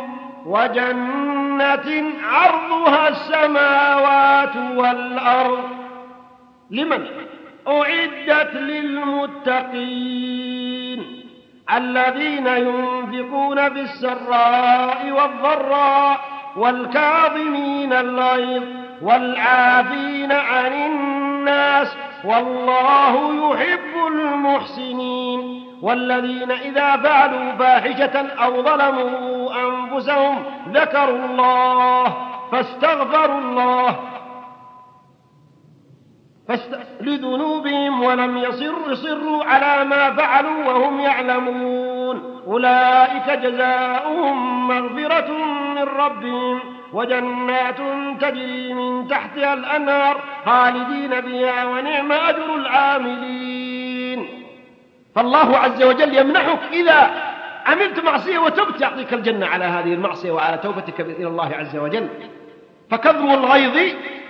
وجنة عرضها السماوات والأرض لمن أعدت للمتقين الذين ينفقون في السراء والضراء والكاظمين الغيظ والعافين عن الناس والله يحب المحسنين والذين إذا فعلوا فاحشة أو ظلموا أنفسهم ذكروا الله فاستغفروا الله لذنوبهم ولم يصروا على ما فعلوا وهم يعلمون أولئك جزاؤهم مغفرة من ربهم وجنات تجري من تحتها الأنهار خالدين فيها ونعم أجر العاملين. فالله عز وجل يمنحك إذا عملت معصية وتبت يعطيك الجنة على هذه المعصية وعلى توبتك إلى الله عز وجل. فكظم الغيظ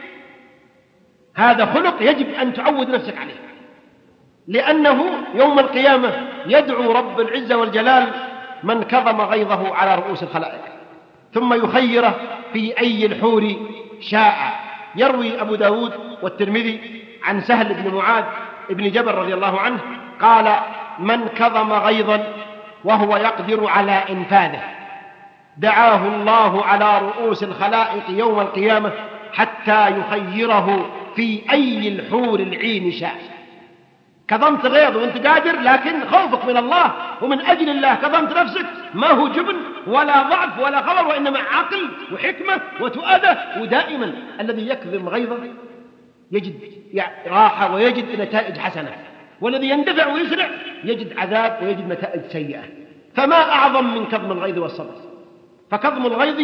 هذا خلق يجب أن تعود نفسك عليه، لأنه يوم القيامة يدعو رب العزة والجلال من كظم غيظه على رؤوس الخلائق ثم يخيره في أي الحور شاء. يروي أبو داود والترمذي عن سهل بن معاذ بن جبل رضي الله عنه قال: من كظم غيظا وهو يقدر على إنفاذه دعاه الله على رؤوس الخلائق يوم القيامة حتى يخيره في أي الحور العين شاء. كظمت غيظ وانت قادر، لكن خوفك من الله ومن أجل الله كظمت نفسك، ما هو جبن ولا ضعف ولا خبر، وإنما عقل وحكمة وتؤدى. ودائما الذي يكظم غيظه يجد راحة ويجد نتائج حسنة، والذي يندفع ويسرع يجد عذاب ويجد نتائج سيئة. فما أعظم من كظم الغيظ والصبر. فكظم الغيظ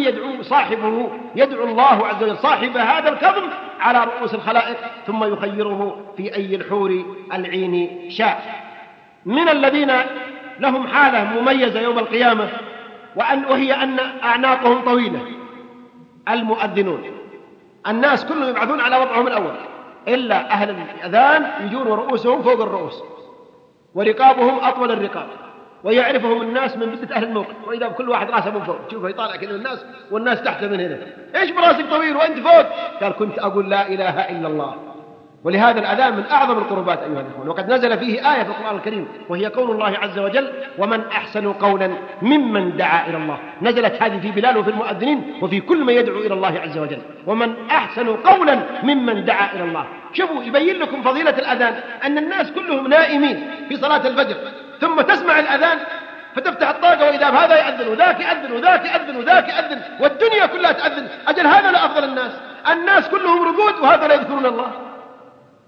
يدعو الله عز وجل صاحب هذا الكظم على رؤوس الخلائق ثم يخيره في أي الحور العين شاء. من الذين لهم حالة مميزة يوم القيامة وهي أن أعناقهم طويلة المؤذنون. الناس كلهم يبعثون على وضعهم الأول إلا أهل الأذان يجون ورؤوسهم فوق الرؤوس ورقابهم أطول الرقاب، ويعرفهم الناس من بدة أهل الموقف. وإذا كل واحد راسه من فوق تشوفه يطالع كذا الناس والناس تحت من هنا: إيش براسك طويل وأنت فوق؟ قال: كنت أقول لا إله إلا الله. ولهذا الأذان من أعظم القربات أيها الأخوة، وقد نزل فيه آية في القرآن الكريم وهي قول الله عز وجل: ومن أحسن قولا ممن دعا إلى الله. نزلت هذه في بلال وفي المؤذنين وفي كل من يدعو إلى الله عز وجل. ومن أحسن قولا ممن دعا إلى الله. شوفوا يبين لكم فضيلة الأذان، أن الناس كلهم نائمين في صلاة الفجر ثم تسمع الأذان فتفتح الطاقة وإذا هذا يأذن وذاك يأذن وذاك يأذن وذاك يأذن والدنيا كلها تأذن. أجل هذا لا أفضل الناس كلهم رقود وهذا لا يذكرون الله.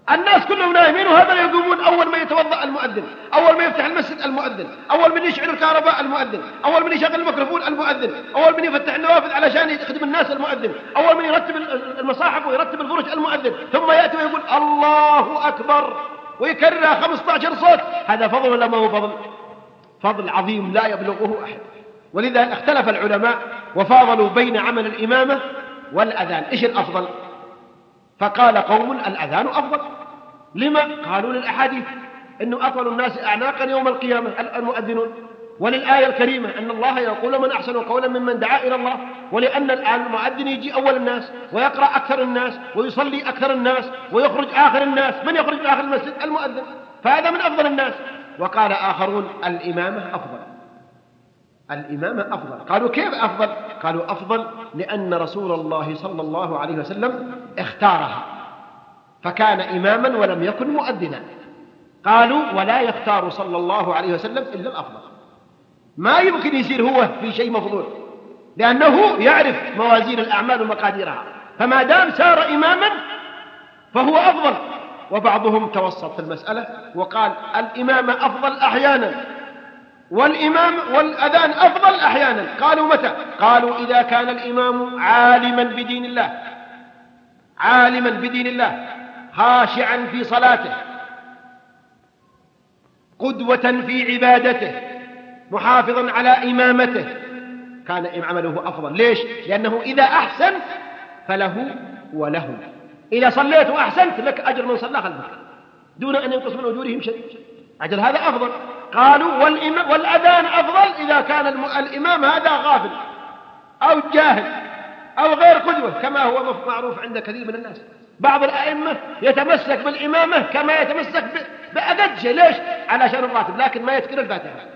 الناس كلهم نايمين وهذا يقومون. أول ما يتوضأ المؤذن، أول ما يفتح المسجد المؤذن، أول من يشعل الكهرباء المؤذن، أول من يشغل الميكروفون المؤذن، أول من يفتح النوافذ علشان يخدم الناس المؤذن، أول من يرتب المصاحف ويرتب الفرش المؤذن، ثم يأتي ويقول الله أكبر ويكررها 15 صوت. هذا فضل ولا ما هو فضل؟ فضل عظيم لا يبلغه أحد. ولذا اختلف العلماء وفاضلوا بين عمل الإمامة والأذان، إيش الأفضل؟ فقال قوم الأذان أفضل. لما؟ قالوا للأحاديث إنه أطول الناس أعناقا يوم القيامة المؤذنون، وللآية الكريمة أن الله يقول من أحسن قولا ممن دعا إلى الله، ولأن المؤذن يجي أول الناس ويقرأ أكثر الناس ويصلي أكثر الناس ويخرج آخر الناس. من يخرج من آخر المسجد؟ المؤذن، فهذا من أفضل الناس. وقال آخرون الإمامة أفضل، الإمامة أفضل. قالوا كيف أفضل؟ قالوا أفضل لأن رسول الله صلى الله عليه وسلم اختارها فكان إماما ولم يكن مؤذنا. قالوا ولا يختار صلى الله عليه وسلم إلا الأفضل، ما يمكن يصير هو في شيء مفضول لأنه يعرف موازين الأعمال ومقاديرها، فما دام سار إماما فهو أفضل. وبعضهم توسط في المسألة وقال الإمامة أفضل أحيانا والأذان أفضل أحيانا. قالوا متى؟ قالوا إذا كان الإمام عالما بدين الله، عالما بدين الله، خاشعا في صلاته، قدوة في عبادته، محافظا على إمامته، كان عمله أفضل. ليش؟ لأنه إذا أحسن فله وله. إذا صليت وأحسنت لك أجر من صلى خلفك دون أن ينقص من أجورهم شيء، أجل هذا أفضل. قالوا والأذان أفضل إذا كان الإمام هذا غافل أو جاهل أو غير قدوة كما هو معروف عند كثير من الناس. بعض الأئمة يتمسك بالإمامة كما يتمسك بأدد شيء. ليش؟ علشان الراتب، لكن ما يذكر الفاتحة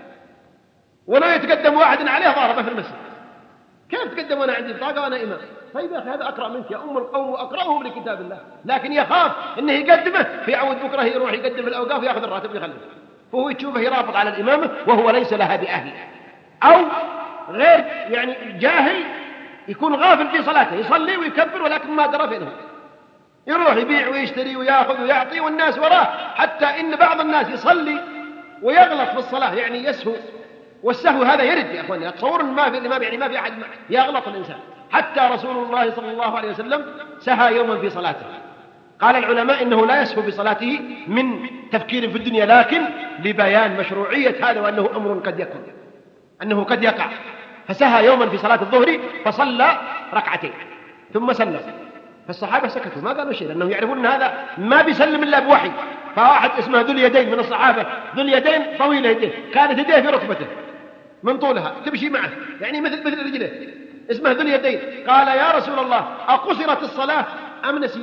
ولا يتقدم واحد عليه ضاربه في المسجد. كيف تقدم وأنا عندي بطاقة وأنا إمام؟ طيب يا أخي هذا أقرأ منك يا أم القوم وأقرأهم لكتاب الله، لكن يخاف إنه يقدمه في عود بكرة يروح يقدم في الأوقاف ويأخذ الراتب ويخليه، فهو يشوفه يرافق على الإمامة وهو ليس لها بأهل، أو غير يعني جاهل يكون غافل في صلاته، يصلي ويكبر ولكن ما درى فينه، يروح يبيع ويشتري ويأخذ ويعطي والناس وراه، حتى إن بعض الناس يصلي ويغلط في الصلاة يعني يسهو، والسهو هذا يرد يا أخواني. تصور ما في الإمام يعني ما في أحد يغلط الإنسان. حتى رسول الله صلى الله عليه وسلم سهى يوما في صلاته. قال العلماء إنه لا يسهو في صلاته من تفكير في الدنيا، لكن لبيان مشروعية هذا وأنه أمر قد يكون، أنه قد يقع. فسهى يوما في صلاة الظهر فصلى ركعتين ثم سلم، فالصحابة سكتوا ما قالوا شيء لأنهم يعرفون أن هذا ما بيسلم إلا بوحي. فواحد اسمه ذو اليدين من الصحابة، ذو اليدين طويلة يديه، كانت يديه في ركبته من طولها تمشي معه يعني مثل رجله، اسمه ذو اليدين. قال يا رسول الله أقصرت الصلاة أم نسيت؟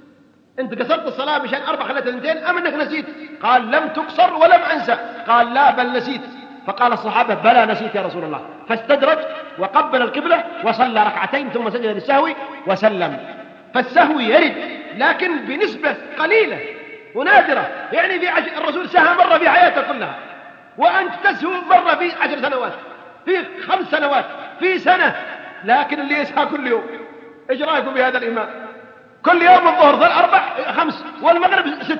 أنت قصرت الصلاة مشان 4 خلت 2 أم أنك نسيت؟ قال لم تقصر ولم أنسى. قال لا بل نسيت. فقال الصحابة بلى نسيت يا رسول الله. فاستدرج وقبل القبلة وصلى ركعتين ثم سجد للسهو وسلم. فالسهو يرد لكن بنسبة قليلة ونادرة، يعني في الرسول سهى مرة في حياته كلها، وأنت تسهو مرة في 10 سنوات، في 5 سنوات، في سنة. لكن اللي يسهى كل يوم، إيش رأيكم بهذا الإمام؟ كل يوم الظهر 4 5 والمغرب 6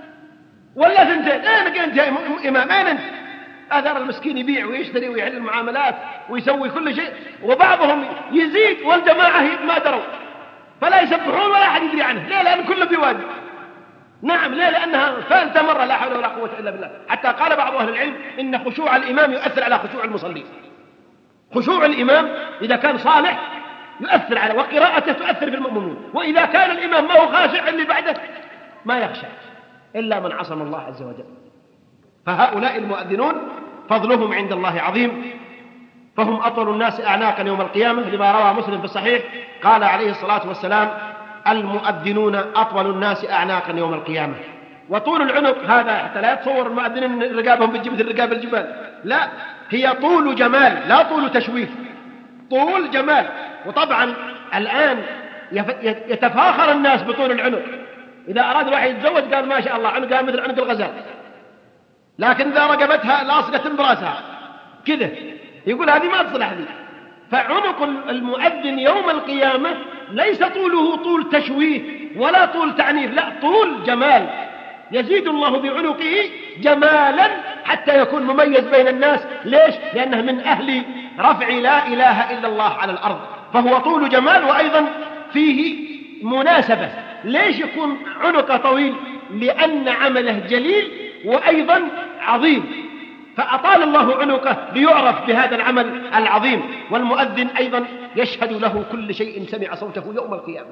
ولا 2. أين أنت يا إمام؟ أين أنت؟ أثر المسكين يبيع ويشتري ويحل المعاملات ويسوي كل شيء، وبعضهم يزيد والجماعة ما دروا فلا يسبحون ولا أحد يدري عنه. ليه؟ لأن كله في وادي. نعم، ليه؟ لأنها ثالثة مرة لا حول ولا قوة إلا بالله. حتى قال بعض أهل العلم إن خشوع الإمام يؤثر على خشوع المصلين. خشوع الإمام إذا كان صالح يؤثر على، وقراءته تؤثر في المؤمنون، وإذا كان الإمام ما هو خاشع اللي بعده ما يخشى إلا من عصم الله عز وجل. فهؤلاء المؤذنون فضلهم عند الله عظيم، فهم أطول الناس أعناقا يوم القيامة، لما روى مسلم في الصحيح قال عليه الصلاة والسلام المؤذنون أطول الناس أعناقا يوم القيامة. وطول العنق هذا حتى لا يتصور المؤذنين رقابهم بالجبل الرقاب الجبال، لا، هي طول جمال لا طول تشويف، طول جمال. وطبعا الآن يتفاخر الناس بطول العنق. إذا أراد الواحد يتزوج قال ما شاء الله عنقها مثل عنق الغزال، لكن إذا رقبتها لاصقة براسها كذا يقول هذه ما تصلح لي. فعنق المؤذن يوم القيامة ليس طوله طول تشويه ولا طول تعنيف، لا، طول جمال. يزيد الله بعنقه جمالا حتى يكون مميز بين الناس. ليش؟ لأنه من أهل رفع لا إله إلا الله على الأرض، فهو طول جمال وأيضا فيه مناسبة. ليش يكون عنقه طويل؟ لأن عمله جليل وأيضا عظيم، فأطال الله عنقه ليعرف بهذا العمل العظيم. والمؤذن أيضا يشهد له كل شيء سمع صوته يوم القيامة.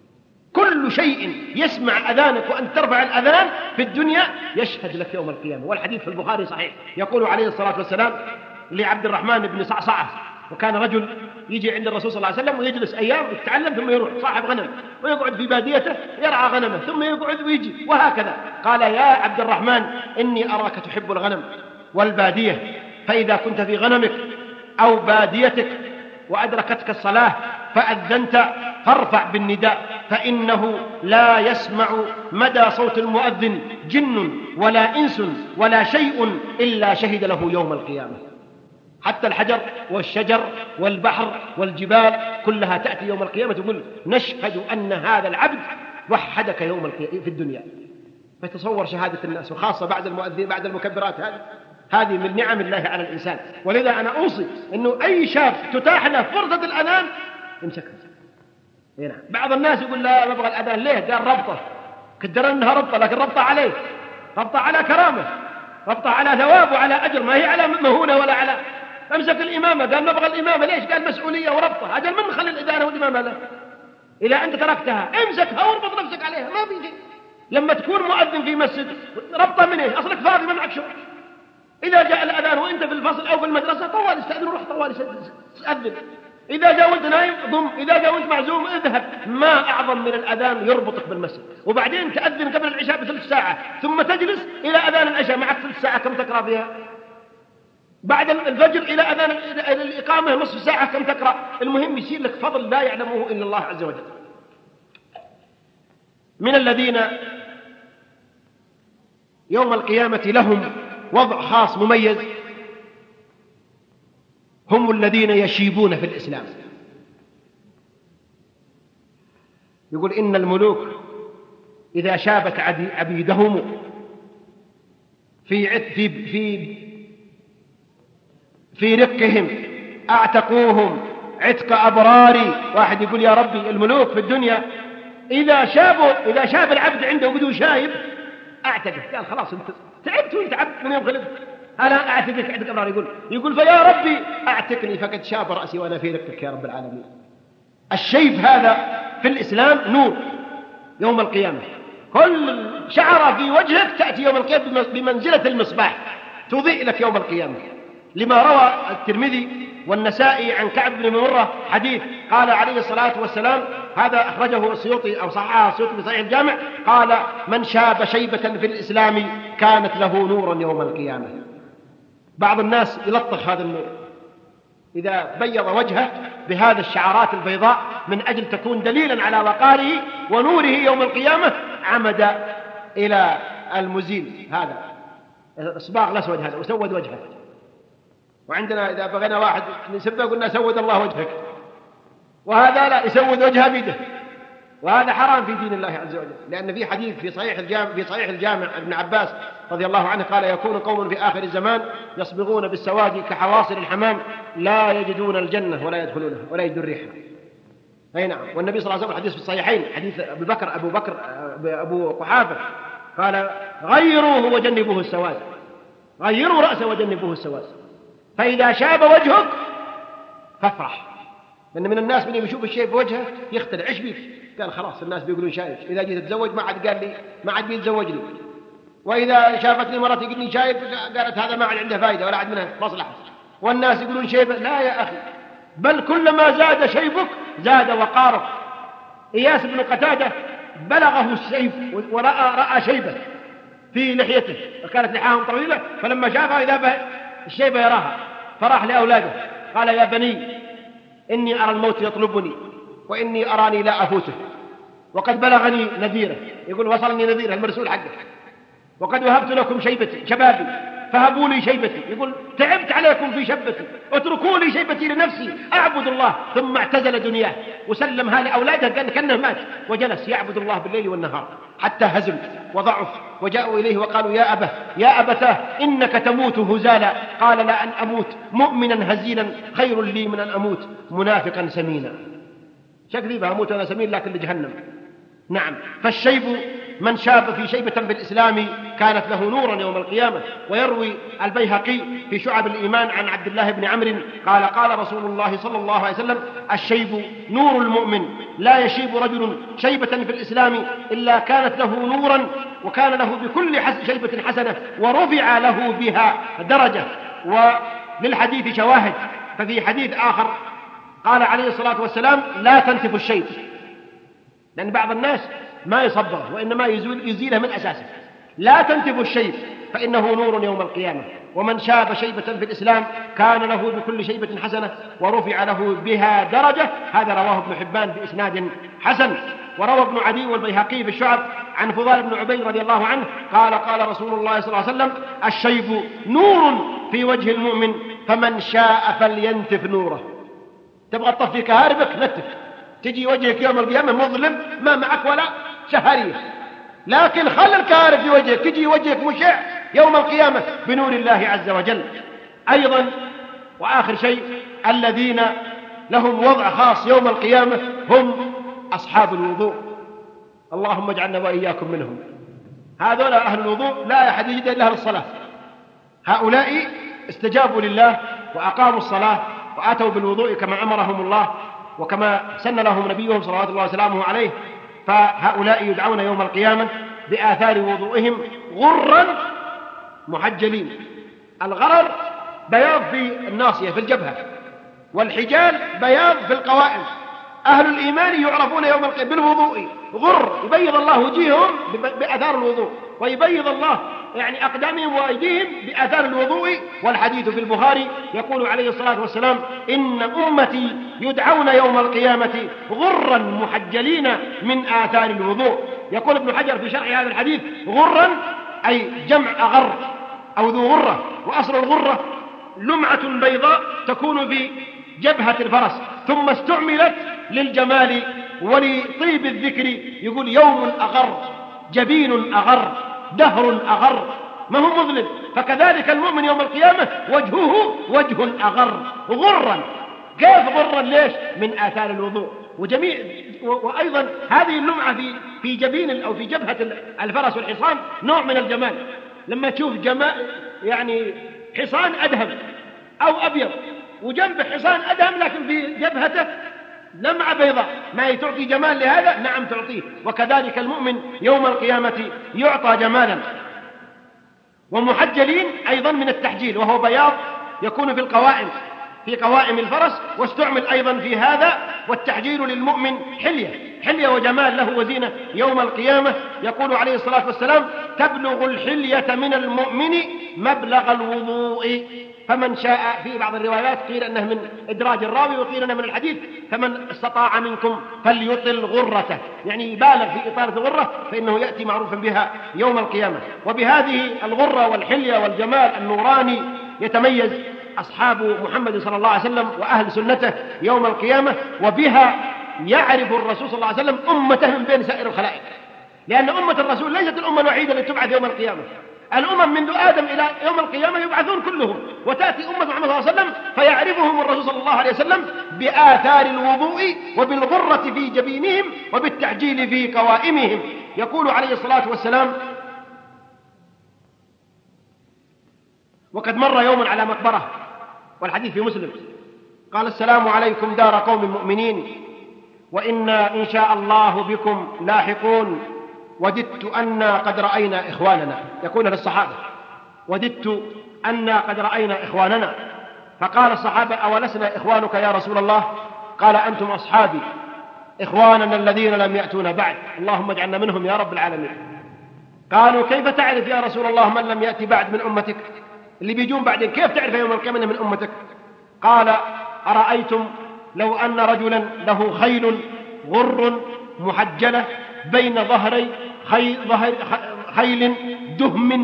كل شيء يسمع أذانك وأن ترفع الأذان في الدنيا يشهد لك يوم القيامة. والحديث في البخاري صحيح، يقول عليه الصلاة والسلام لعبد الرحمن بن صعصعة، وكان رجل يجي عند الرسول صلى الله عليه وسلم ويجلس أيام يتعلم ثم يروح، صاحب غنم ويقعد في باديته يرعى غنمه ثم يقعد ويجي وهكذا. قال يا عبد الرحمن إني أراك تحب الغنم والبادية، فإذا كنت في غنمك أو باديتك وأدركتك الصلاة فأذنت فارفع بالنداء، فإنه لا يسمع مدى صوت المؤذن جن ولا إنس ولا شيء إلا شهد له يوم القيامة. حتى الحجر والشجر والبحر والجبال كلها تأتي يوم القيامة تقول نشهد أن هذا العبد وحدك يوم القيامة في الدنيا. فتصور شهادة الناس، وخاصة بعد المؤذن بعد المكبرات، هذه من نعم الله على الإنسان. ولذا أنا أوصي أنه أي شاب تتاح له فرصة الأذان يمسكها. هنا بعض الناس يقول لا نبغى الأذان، ليه؟ قال ربطة، قدر أنها ربطة، لكن ربطة عليه، ربطة على كرامة، ربطة على ثواب وعلى أجر، ما هي على مهونة ولا على. امسك الإمامة، قال نبغى الإمامة، ليش؟ قال مسؤولية وربطة. أجل من خلي الإدانة والإمامة له؟ إذا أنت تركتها امسكها واربط نفسك عليها، ما في شيء. لما تكون مؤذن في مسجد ربطة من إيش؟ أصلك فاضي ما معك شغل. إذا جاء الأذان وأنت في الفصل أو في المدرسة طوال استأذن وروح طوال استأذن. إذا جاء وأنت نايم ضم، إذا جاء وأنت معزوم اذهب. ما أعظم من الأذان يربطك بالمسجد. وبعدين تأذن قبل العشاء بثلث ساعة ثم تجلس إلى أذان العشاء، معك ثلث ساعة، كم تقرأ فيها؟ بعد الفجر إلى أذان الإقامة نصف ساعة، كم تقرأ؟ المهم يصير لك فضل لا يعلمه إلا الله عز وجل. من الذين يوم القيامة لهم وضع خاص مميز هم الذين يشيبون في الإسلام. يقول إن الملوك إذا شابت عبيدهم في رقهم أعتقوهم عتق أبراري. واحد يقول يا ربي الملوك في الدنيا إذا شاب العبد عنده بدو شايب أعتقه، قال خلاص أنت تعبت وانت عبد من يوم خلقت، أنا أعتقك عندك أبرار. يقول فيا ربي أعتقني فقد شاب رأسي وأنا في رقك يا رب العالمين. الشيب هذا في الإسلام نور يوم القيامة. كل شعرة في وجهك تأتي يوم القيامة بمنزلة المصباح تضيء لك يوم القيامة. لما روى الترمذي والنسائي عن كعب بن مرة حديث قال عليه الصلاة والسلام، هذا أخرجه السيوطي أو صححه السيوطي في صحيح الجامع، قال من شاب شيبة في الإسلام كانت له نورا يوم القيامة. بعض الناس يلطخ هذا النور إذا بيض وجهه بهذه الشعارات البيضاء من أجل تكون دليلا على وقاره ونوره يوم القيامة، عمد إلى المزيل هذا الصباغ الأسود هذا وسود وجهه. وعندنا إذا بغينا واحد نسبه قلنا سود الله وجهك، وهذا لا يسود وجهه بيده، وهذا حرام في دين الله عز وجل. لأن في حديث في صحيح الجامع ابن عباس رضي الله عنه قال يكون قوم في آخر الزمان يصبغون بالسواد كحواصل الحمام لا يجدون الجنة ولا يدخلونها ولا يجدون ريحها. أي نعم. والنبي صلى الله عليه وسلم الحديث في الصحيحين حديث أبو قحافة قال غيروه وجنبوه السواد، غيروا رأسه وجنبوه السواد، فإذا شاب وجهك فافرح. لأن من الناس من يشوف الشيء في وجهه يختلع، إيش بيك؟ قال خلاص الناس بيقولون شايب، إذا جيت أتزوج ما عاد قال لي ما عاد بيتزوجني، وإذا شافتني مرتي يقولني شايب قالت هذا ما عاد عنده فائدة ولا عاد منها مصلحة. والناس يقولون شيب، لا يا أخي، بل كلما زاد شيبك زاد وقارك. إياس بن قتادة بلغه السيف ورأى شيبة في لحيته وكانت لحاهم طويلة، فلما شافها إذا الشيبة يراها فراح لأولاده قال يا بني إني أرى الموت يطلبني وإني أراني لا أفوته، وقد بلغني نذيره، يقول وصلني نذيره المرسول حقه، وقد وهبت لكم شبابي فهبوا لي شيبتي، يقول تعبت عليكم في شبتي، اتركوا لي شيبتي لنفسي أعبد الله. ثم اعتزل دنياه وسلمها لأولاده كأنه مات، وجلس يعبد الله بالليل والنهار حتى هزم وضعف، وجاءوا إليه وقالوا يا أبتاه إنك تموت هزالا. قال لا، أن أموت مؤمنا هزيلا خير لي من أن أموت منافقا سمينا. شكلي بأموت أنا سمين لكن لجهنم. نعم، فالشيب من شاب في شيبة في الإسلام كانت له نورا يوم القيامة. ويروي البيهقي في شعب الإيمان عن عبد الله بن عمرو قال قال رسول الله صلى الله عليه وسلم: الشيب نور المؤمن، لا يشيب رجل شيبة في الإسلام إلا كانت له نورا، وكان له بكل شيبة حسنة، ورفع له بها درجة. وللحديث شواهد، ففي حديث آخر قال عليه الصلاة والسلام: لا تنتف الشيب، لأن بعض الناس ما يصبره وإنما يزيله من أساسه. لا تنتف الشيب فإنه نور يوم القيامة. ومن شاب شيبة في الإسلام كان له بكل شيبة حسنة، ورفع له بها درجة. هذا رواه ابن حبان بإسناد حسن. وروى ابن عدي والبيهقي في الشعب عن فضال بن عبيد رضي الله عنه قال قال رسول الله صلى الله عليه وسلم: الشيب نور في وجه المؤمن، فمن شاء فلينتف نوره. تبغى تطفي كهاربك نتف، تجي وجهك يوم القيامة مظلم ما معك ولا شهرية، لكن خل الكهارب في وجهك، تجي وجهك مشع يوم القيامة بنور الله عز وجل. أيضا وآخر شيء، الذين لهم وضع خاص يوم القيامة هم أصحاب الوضوء. اللهم اجعلنا وإياكم منهم. هذول أهل الوضوء لا أحد يجد إلا للصلاة. هؤلاء استجابوا لله وأقاموا الصلاة وآتوا بالوضوء كما أمرهم الله وكما سن لهم نبيهم صلوات الله وسلامه عليه. فهؤلاء يدعون يوم القيامة بآثار وضوئهم غرا محجلين. الغرر بياض في الناصية في الجبهة، والحجال بياض في القوائم. أهل الإيمان يعرفون يوم القيامة بالوضوء غر، يبيض الله وجيههم بآثار الوضوء، ويبيض الله يعني أقدامهم وأيديهم بآثار الوضوء. والحديث في البخاري يقول عليه الصلاة والسلام: إن أمتي يدعون يوم القيامة غرا محجلين من آثار الوضوء. يقول ابن حجر في شرح هذا الحديث: غرا أي جمع أغر أو ذو غرة، وأصل الغرة لمعة بيضاء تكون في جبهة الفرس، ثم استعملت للجمال ولطيب الذكر. يقول: يوم أغر، جبين أغر، دهر أغر، ما هو مظلم. فكذلك المؤمن يوم القيامة وجهه وجه أغر غرا. كيف غرا؟ ليش؟ من آثار الوضوء. وأيضا هذه اللمعة في جبين أو في جبهة الفرس والحصان نوع من الجمال. لما تشوف يعني حصان أدهم أو أبيض وجنب حصان أدهم لكن في جبهته لمعة بيضاء، ما تعطي جمال لهذا؟ نعم تعطيه. وكذلك المؤمن يوم القيامة يعطى جمالا. ومحجلين أيضا من التحجيل، وهو بياض يكون في القوائم، في قوائم الفرس، واستعمل أيضا في هذا. والتحجيل للمؤمن حلية وجمال له وزينة يوم القيامة. يقول عليه الصلاة والسلام: تبلغ الحلية من المؤمن مبلغ الوضوء. فمن شاء، في بعض الروايات قيل أنه من إدراج الراوي وقيل أنه من الحديث: فمن استطاع منكم فليطل غرته، يعني يبالغ في إطالة الغرة، فإنه يأتي معروفا بها يوم القيامة. وبهذه الغرة والحلية والجمال النوراني يتميز أصحاب محمد صلى الله عليه وسلم وأهل سنته يوم القيامة. وبها يعرف الرسول صلى الله عليه وسلم أمته من بين سائر الخلائق، لأن أمة الرسول ليست الأمة الوحيدة التي تبعث يوم القيامة. الأمم منذ آدم إلى يوم القيامة يبعثون كلهم، وتأتي أمة محمد صلى الله عليه وسلم فيعرفهم الرسول صلى الله عليه وسلم بآثار الوضوء وبالغرة في جبينهم وبالتعجيل في قوائمهم. يقول عليه الصلاة والسلام: وقد مر يوم على مقبرة، والحديث في مسلم، قال: السلام عليكم دار قوم مؤمنين، وإنا إن شاء الله بكم لاحقون، وددت أنا قد رأينا إخواننا. يقول للصحابة: وددت أنا قد رأينا إخواننا. فقال الصحابة: أولسنا إخوانك يا رسول الله؟ قال: أنتم أصحابي، إخواننا الذين لم يأتونا بعد، اللهم اجعلنا منهم يا رب العالمين. قالوا: كيف تعرف يا رسول الله من لم يأتي بعد من أمتك؟ اللي بيجون بعدين كيف تعرف يوم القيامة من أمتك؟ قال: أرأيتم لو أن رجلا له خيل غر محجلة بين ظهري خيل دهم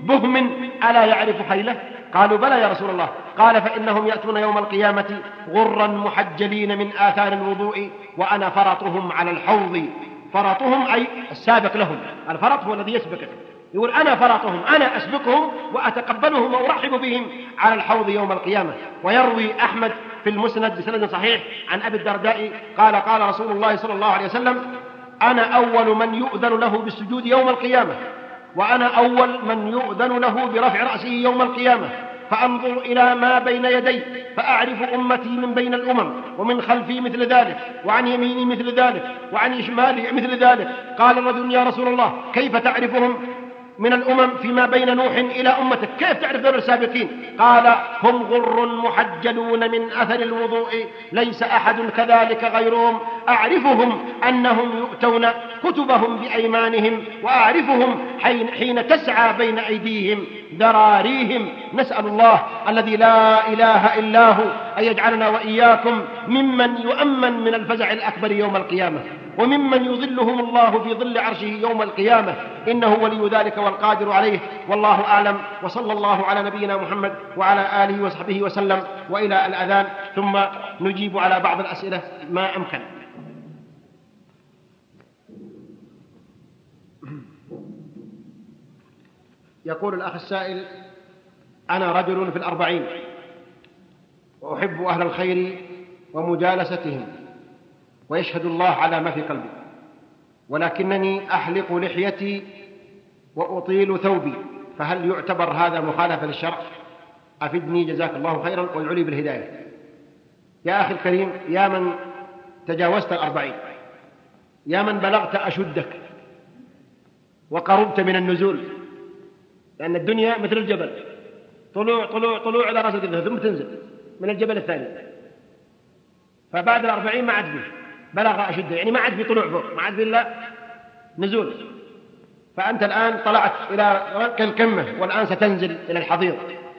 بهم ألا يعرف خيله؟ قالوا بلى يا رسول الله. قال فإنهم يأتون يوم القيامة غرا محجلين من آثار الوضوء وأنا فرطهم على الحوض. فرطهم أي السابق لهم، الفرط هو الذي يسبقه، يقول أنا فرطهم، أنا أسبقهم وأتقبلهم وأرحب بهم على الحوض يوم القيامة. ويروي أحمد في المسند بسند صحيح عن أبي الدرداء قال قال رسول الله صلى الله عليه وسلم أنا أول من يؤذن له بالسجود يوم القيامة، وأنا أول من يؤذن له برفع رأسه يوم القيامة، فأنظر إلى ما بين يدي فأعرف أمتي من بين الأمم، ومن خلفي مثل ذلك، وعن يميني مثل ذلك، وعن شمالي مثل ذلك. قال الرجل يا رسول الله كيف تعرفهم من الأمم فيما بين نوح إلى أمتك؟ كيف تعرف ذول السابقين؟ قال هم غر محجلون من أثر الوضوء ليس أحد كذلك غيرهم، أعرفهم أنهم يؤتون كتبهم بأيمانهم، وأعرفهم حين تسعى بين أيديهم ذراريهم. نسأل الله الذي لا إله إلا هو أن يجعلنا وإياكم ممن يؤمن من الفزع الأكبر يوم القيامة، وممن يظلهم الله في ظل عرشه يوم القيامة، إنه ولي ذلك والقادر عليه. والله أعلم، وصلى الله على نبينا محمد وعلى آله وصحبه وسلم. وإلى الأذان ثم نجيب على بعض الأسئلة ما أمكن. يقول الأخ السائل أنا رجل في 40 وأحب أهل الخير ومجالستهم ويشهد الله على ما في قلبي، ولكنني أحلق لحيتي وأطيل ثوبي، فهل يعتبر هذا مخالفة للشرع؟ أفدني جزاك الله خيرا ويعلي بالهداية. يا أخي الكريم، يا من تجاوزت 40، يا من بلغت أشدك وقربت من النزول، لأن الدنيا مثل الجبل، طلوع على رأس الجبل ثم تنزل من الجبل الثاني، فبعد 40 ما عاد فيه بلغ أشده، يعني ما عاد فيه طلوع فوق، ما عاد فيه إلا نزول. فأنت الآن طلعت إلى القمة والآن ستنزل إلى الحضيض.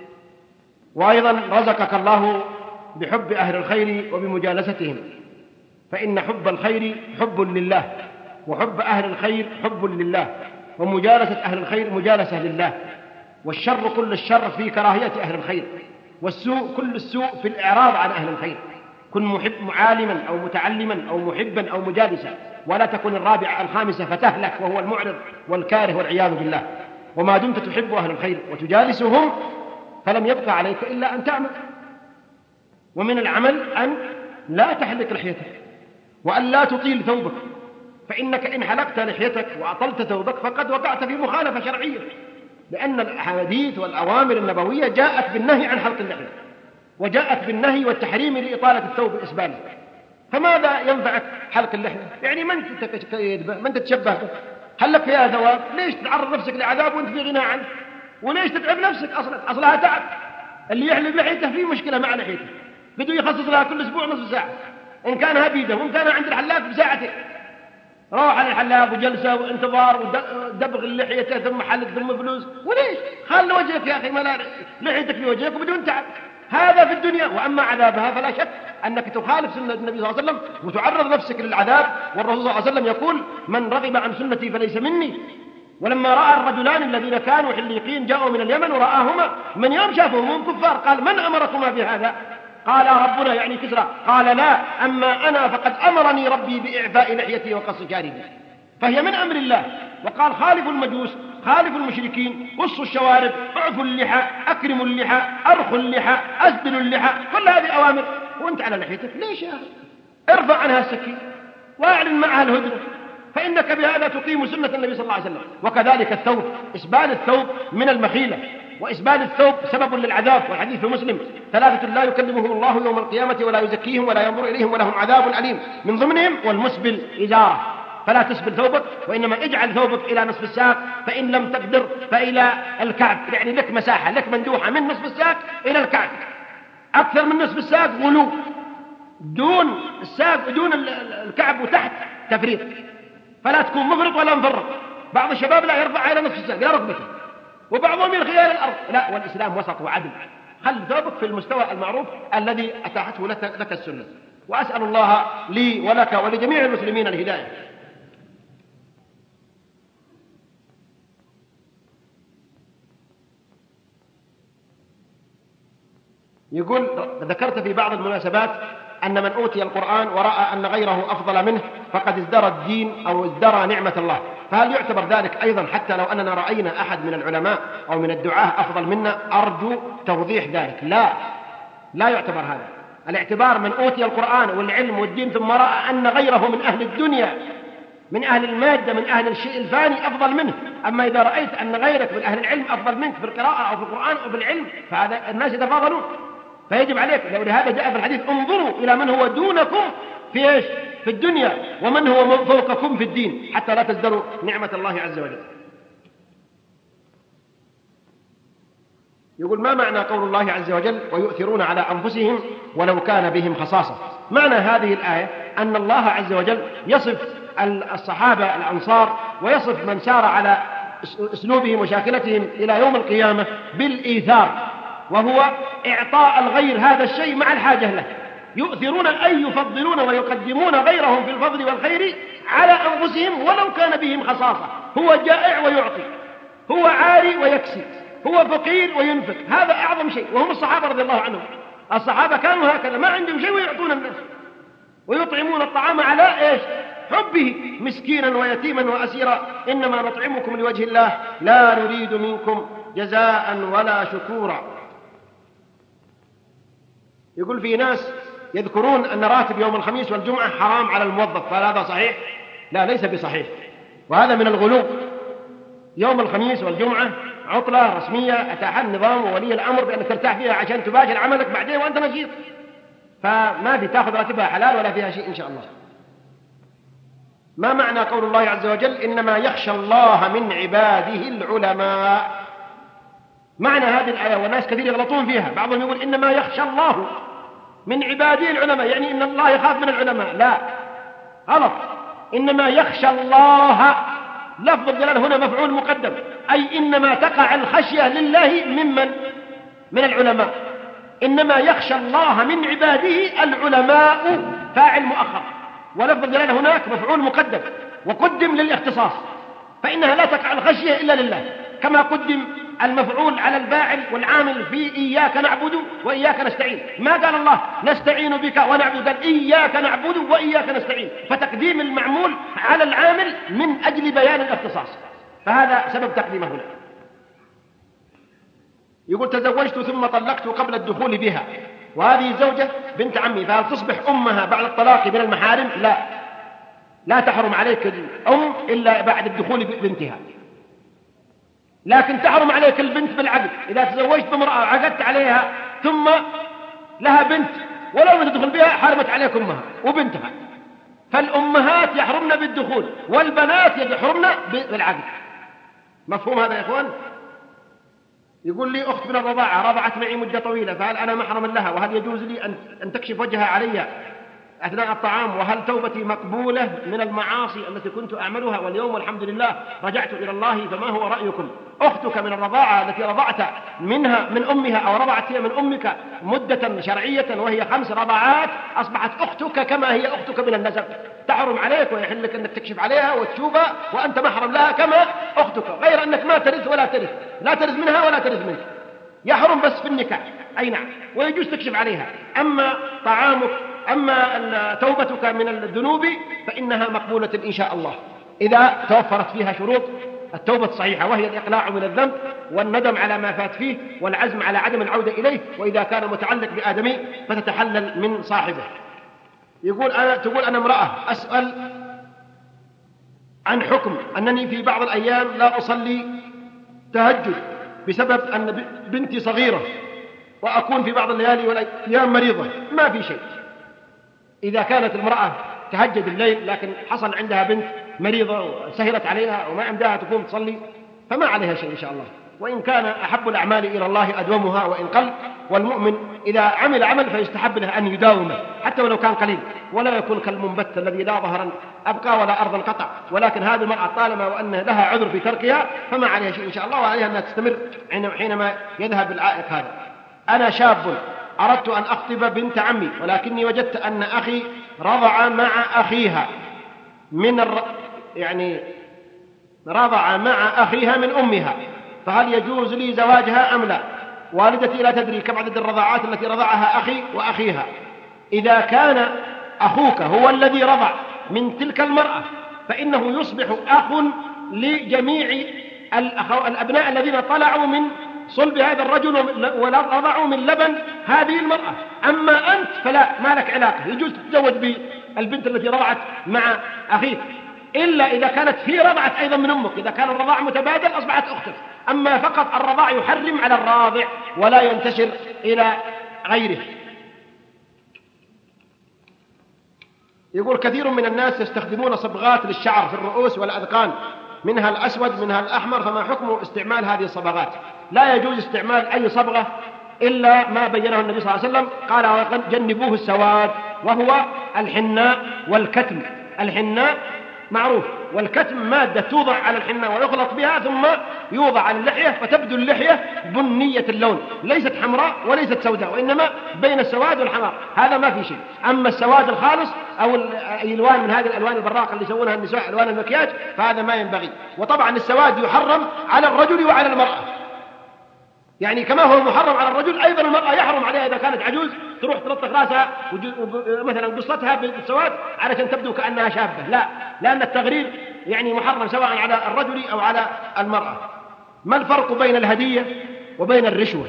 وأيضا رزقك الله بحب أهل الخير وبمجالستهم، فإن حب الخير حب لله، وحب أهل الخير حب لله، ومجالسة أهل الخير مجالسة لله. والشر كل الشر في كراهية أهل الخير، والسوء كل السوء في الإعراض عن أهل الخير. كن محب عالما أو متعلما أو محبا أو مجالسا، ولا تكن الرابعة الخامسة فتهلك وهو المعرض والكاره والعياذ بالله. وما دمت تحب أهل الخير وتجالسهم فلم يبقى عليك إلا أن تعمل، ومن العمل أن لا تحلق لحيتك وأن لا تطيل ثوبك، فإنك إن حلقت لحيتك وأطلت ثوبك فقد وقعت في مخالفة شرعية، لأن الأحاديث والأوامر النبوية جاءت بالنهي عن حلق اللحية، وجاءت بالنهي والتحريم لإطالة الثوب إسباله. فماذا ينفعك حلق اللحية؟ يعني من تتشبه به؟ هل لك فيها ثواب؟ ليش تعرض نفسك لعذاب وانت في غنى عنه؟ وليش تتعب نفسك؟ أصلها تعب. اللي يحلق لحيته فيه مشكلة مع لحيته، بده يخصص لها كل أسبوع نصف ساعة، إن كانها بيده، وإن كان عند الحلاق بساعتين. روح على الحلاق وجلسة وانتظار ودبغ اللحية ثم حلق ثم فلوس. وليش؟ خل وجهك يا أخي، ما لحيتك في وجهك وبدون تعب. هذا في الدنيا. وأما عذابها فلا شك أنك تخالف سنة النبي صلى الله عليه وسلم وتعرض نفسك للعذاب. والرسول صلى الله عليه وسلم يقول من رغب عن سنتي فليس مني. ولما رأى الرجلان الذين كانوا حليقين جاءوا من اليمن ورآهما من يوم شافهم هم كفار قال من أمركما بهذا؟ قال ربنا يعني كسرى. قال لا، أما أنا فقد أمرني ربي بإعفاء لحيتي وقص شاربي، فهي من أمر الله. وقال خالفوا المجوس، خالفوا المشركين، قصوا الشوارب، اعفوا اللحى، أكرموا اللحى، أرخوا اللحى، أسدلوا اللحى، كل هذه أوامر وأنت على لحيتك. ليش يا أخي؟ ارفع عنها السكين واعلن معها الهدنة، فإنك بهذا تقيم سنة النبي صلى الله عليه وسلم. وكذلك الثوب، إسبال الثوب من المخيلة، وإسبال الثوب سبب للعذاب. والحديث في مسلم 3 لا يكلمهم الله يوم القيامة ولا يزكيهم ولا ينظر إليهم ولهم عذاب أليم، من ضمنهم والمسبل إزاره. فلا تسبل ثوبك، وإنما اجعل ثوبك إلى نصف الساق، فإن لم تقدر فإلى الكعب، يعني لك مساحة، لك مندوحة من نصف الساق إلى الكعب. أكثر من نصف الساق غلو، دون الساق دون الكعب وتحت تفريط، فلا تكون مفرط ولا مفرط. بعض الشباب لا يرفع إلى نصف الساق إلى ركبته، وبعضهم من خيال الأرض. لا، والإسلام وسط وعدل. خل ثوبك في المستوى المعروف الذي أتاحته لك السنة. وأسأل الله لي ولك ولجميع المسلمين الهداية. يقول ذكرت في بعض المناسبات أن من أوتي القرآن ورأى أن غيره أفضل منه فقد ازدرى الدين أو ازدرى نعمة الله، فهل يعتبر ذلك أيضا حتى لو أننا رأينا أحد من العلماء أو من الدعاة أفضل منا؟ أرجو توضيح ذلك. لا يعتبر هذا. الاعتبار من أوتي القرآن والعلم والدين ثم رأى أن غيره من أهل الدنيا، من أهل المادة، من أهل الشيء الفاني أفضل منه. أما إذا رأيت أن غيرك من أهل العلم أفضل منك في القراءة أو في القرآن أو في العلم فهذا الناس يتفاضلون، فيجب عليك، ولهذا جاء في الحديث انظروا إلى من هو دونكم في إيش؟ في الدنيا، ومن هو من فوقكم في الدين، حتى لا تزدروا نعمة الله عز وجل. يقول ما معنى قول الله عز وجل ويؤثرون على أنفسهم ولو كان بهم خصاصة؟ معنى هذه الآية أن الله عز وجل يصف الصحابة الأنصار ويصف من سار على أسلوبهم وشاكلتهم إلى يوم القيامة بالإيثار، وهو إعطاء الغير هذا الشيء مع الحاجة له. يؤثرون أي يفضلون ويقدمون غيرهم في الفضل والخير على أنفسهم ولو كان بهم خصاصة. هو جائع ويعطي، هو عاري ويكسي، هو فقير وينفق، هذا أعظم شيء. وهم الصحابة رضي الله عنهم، الصحابة كانوا هكذا، ما عندهم شيء ويعطون الناس ويطعمون الطعام على إيش؟ حبه، مسكينا ويتيما وأسيرا، إنما نطعمكم لوجه الله لا نريد منكم جزاء ولا شكورا. يقول في ناس يذكرون أن راتب يوم الخميس والجمعة حرام على الموظف، فهل هذا صحيح؟ لا، ليس بصحيح، وهذا من الغلو. يوم الخميس والجمعة عطلة رسمية أتاحها النظام وولي الأمر بأنك ترتاح فيها عشان تباشر عملك بعدين وأنت نشيط، فما في تأخذ راتبها حلال ولا فيها شيء إن شاء الله. ما معنى قول الله عز وجل إنما يخشى الله من عباده العلماء؟ معنى هذه الآية والناس كثير يغلطون فيها، بعضهم يقول إنما يخشى الله من عباده العلماء، يعني إن الله يخاف من العلماء. لا، غلط. إنما يخشى الله، لفظ الجلالة هنا مفعول مقدم، أي إنما تقع الخشية لله من العلماء. إنما يخشى الله من عباده العلماء، فاعل مؤخر، ولفظ الجلالة هناك مفعول مقدم وقدم للاختصاص، فإنها لا تقع الخشية إلا لله، كما قدم المفعول على الفاعل والعامل في إياك نعبد وإياك نستعين. ما قال الله نستعين بك ونعبد، قال إياك نعبد وإياك نستعين، فتقديم المعمول على العامل من أجل بيان الاختصاص، فهذا سبب تقديمه هنا. يقول تزوجت ثم طلقت قبل الدخول بها، وهذه زوجة بنت عمي، فهل تصبح أمها بعد الطلاق من المحارم؟ لا تحرم عليك الأم إلا بعد الدخول ببنتها، لكن تحرم عليك البنت بالعقد. إذا تزوجت بامرأة عقدت عليها ثم لها بنت ولو تدخل بها حرمت عليك أمها وبنتها، فالأمهات يحرمن بالدخول والبنات يحرمن بالعقد. مفهوم هذا يا إخوان؟ يقول لي أخت من الرضاعة رضعت معي مدة طويلة، فهل أنا محرم لها؟ وهل يجوز لي أن تكشف وجهها علي أثناء الطعام؟ وهل توبتي مقبولة من المعاصي التي كنت أعملها واليوم الحمد لله رجعت إلى الله؟ فما هو رأيكم؟ أختك من الرضاعة التي رضعت منها من أمها أو رضعت هي من أمك مدة شرعية وهي 5 رضعات، أصبحت أختك كما هي أختك من النسب، تحرم عليك ويحل لك أنك تكشف عليها وتشوفها وأنت محرم لها كما أختك، غير أنك ما ترث ولا ترث، لا ترث منها ولا ترث منك، يحرم بس في النكاح، أي نعم، ويجوز تكشف عليها. أما طعامك، أما توبتك من الذنوب فإنها مقبولة إن شاء الله إذا توفرت فيها شروط التوبة الصحيحة، وهي الإقلاع من الذنب والندم على ما فات فيه والعزم على عدم العودة إليه، وإذا كان متعلق بآدمي فتتحلل من صاحبه. تقول أنا امرأة أسأل عن حكم أنني في بعض الأيام لا أصلي تهجد بسبب أن بنتي صغيرة وأكون في بعض الليالي والأيام مريضة. ما في شيء، إذا كانت المرأة تهجد الليل لكن حصل عندها بنت مريضة وسهرت عليها وما عندها تقوم تصلي فما عليها شيء إن شاء الله. وإن كان أحب الأعمال إلى الله أدومها وإن قل، والمؤمن إذا عمل عمل فيستحب له أن يداومه حتى ولو كان قليل، ولا يكون كالمنبت الذي لا ظهرا أبقى ولا أرضا قطع. ولكن هذه المرأة طالما وأن لها عذر في تركها فما عليها شيء إن شاء الله، وعليها أنها تستمر حينما يذهب العائق هذا. أنا شاب أردت أن أخطب بنت عمي، ولكني وجدت أن أخي رضع مع أخيها رضع مع أخيها من أمها، فهل يجوز لي زواجها أم لا؟ والدتي لا تدري كم عدد الرضاعات التي رضعها أخي وأخيها. إذا كان أخوك هو الذي رضع من تلك المرأة فإنه يصبح أخ لجميع الأبناء الذين طلعوا من صلب هذا الرجل ورضعوا من لبن هذه المرأة. أما أنت فلا، ما لك علاقة، يجوز تتزوج بالبنت التي رضعت مع أخيك، إلا إذا كانت هي رضعت أيضا من أمك. إذا كان الرضاع متبادل أصبحت أختك. أما فقط الرضاع يحرم على الراضع ولا ينتشر إلى غيره. يقول كثير من الناس يستخدمون صبغات للشعر في الرؤوس والأذقان، منها الأسود منها الأحمر، فما حكم استعمال هذه الصبغات؟ لا يجوز استعمال أي صبغة إلا ما بينه النبي صلى الله عليه وسلم، قال جنبوه السواد، وهو الحناء والكتم. الحناء معروف، والكتم مادة توضع على الحناء ويخلط بها ثم يوضع على اللحية فتبدو اللحية بنية اللون، ليست حمراء وليست سوداء، وإنما بين السواد والحمار، هذا ما في شيء. أما السواد الخالص أو الألوان من هذه الألوان البراقة اللي يسوونها النساء ألوان المكياج فهذا ما ينبغي. وطبعا السواد يحرم على الرجل وعلى المرأة، يعني كما هو محرم على الرجل أيضا المرأة يحرم عليها إذا كانت عجوز تروح تلطخ راسها مثلا قصتها بالسواد علشان تبدو كأنها شابة، لا، لأن التغرير يعني محرم سواء على الرجل أو على المرأة. ما الفرق بين الهدية وبين الرشوة؟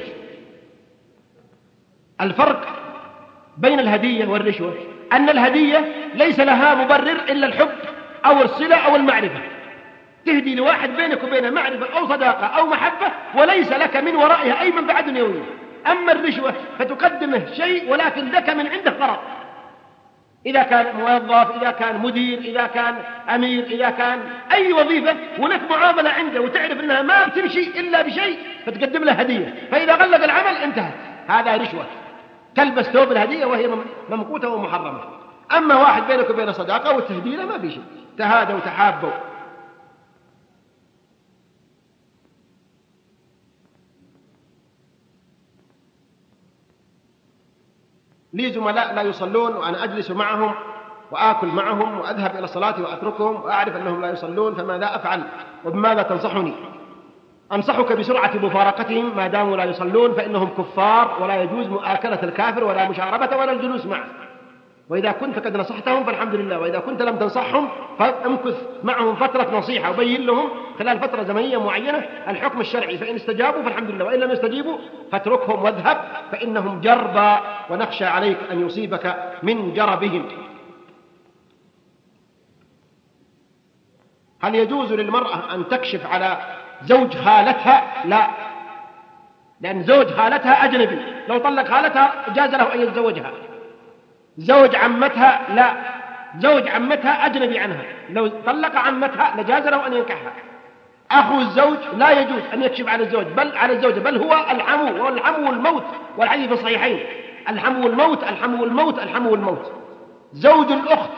الفرق بين الهدية والرشوة أن الهدية ليس لها مبرر إلا الحب أو الصلة أو المعرفة، تهدي لواحد بينك وبينه معرفة أو صداقة أو محبة وليس لك من ورائها أي منفعة دنيوية. أما الرشوة فتقدمه شيء ولكن لك من عنده غرض، إذا كان موظف، إذا كان مدير، إذا كان أمير، إذا كان أي وظيفة ولك معاملة عنده وتعرف أنها ما بتمشي إلا بشيء فتقدم له هدية، فإذا غلق العمل انتهت، هذا رشوة. تلبس ثوب الهدية وهي ممقوتة ومحرمة. أما واحد بينك وبين صداقة والتهديد ما في شيء، تهادوا وتحابوا. لي زملاء لا يصلون وأنا أجلس معهم وآكل معهم وأذهب إلى الصلاة وأتركهم وأعرف أنهم لا يصلون، فماذا أفعل وبماذا تنصحني؟ أنصحك بسرعة مفارقتهم ما داموا لا يصلون، فإنهم كفار ولا يجوز مؤاكلة الكافر ولا مشاربة ولا الجلوس معه. وإذا كنت قد نصحتهم فالحمد لله، وإذا كنت لم تنصحهم فامكث معهم فترة نصيحة وبين لهم خلال فترة زمنية معينة الحكم الشرعي، فإن استجابوا فالحمد لله، وإن لم يستجيبوا فاتركهم واذهب، فإنهم جربى ونخشى عليك أن يصيبك من جربهم. هل يجوز للمرأة أن تكشف على زوج خالتها؟ لا، لأن زوج خالتها أجنبي، لو طلق خالتها جاز له أن يتزوجها. زوج عمتها لا، زوج عمتها أجنبي عنها، لو طلق عمتها لجاز له أن ينكحها. أخو الزوج لا يجوز أن يكشف على الزوج بل على الزوجة، بل هو الحمو، والحمو والموت، والحديث في الصحيحين الحمو والموت الحمو والموت الحمو والموت. زوج الأخت،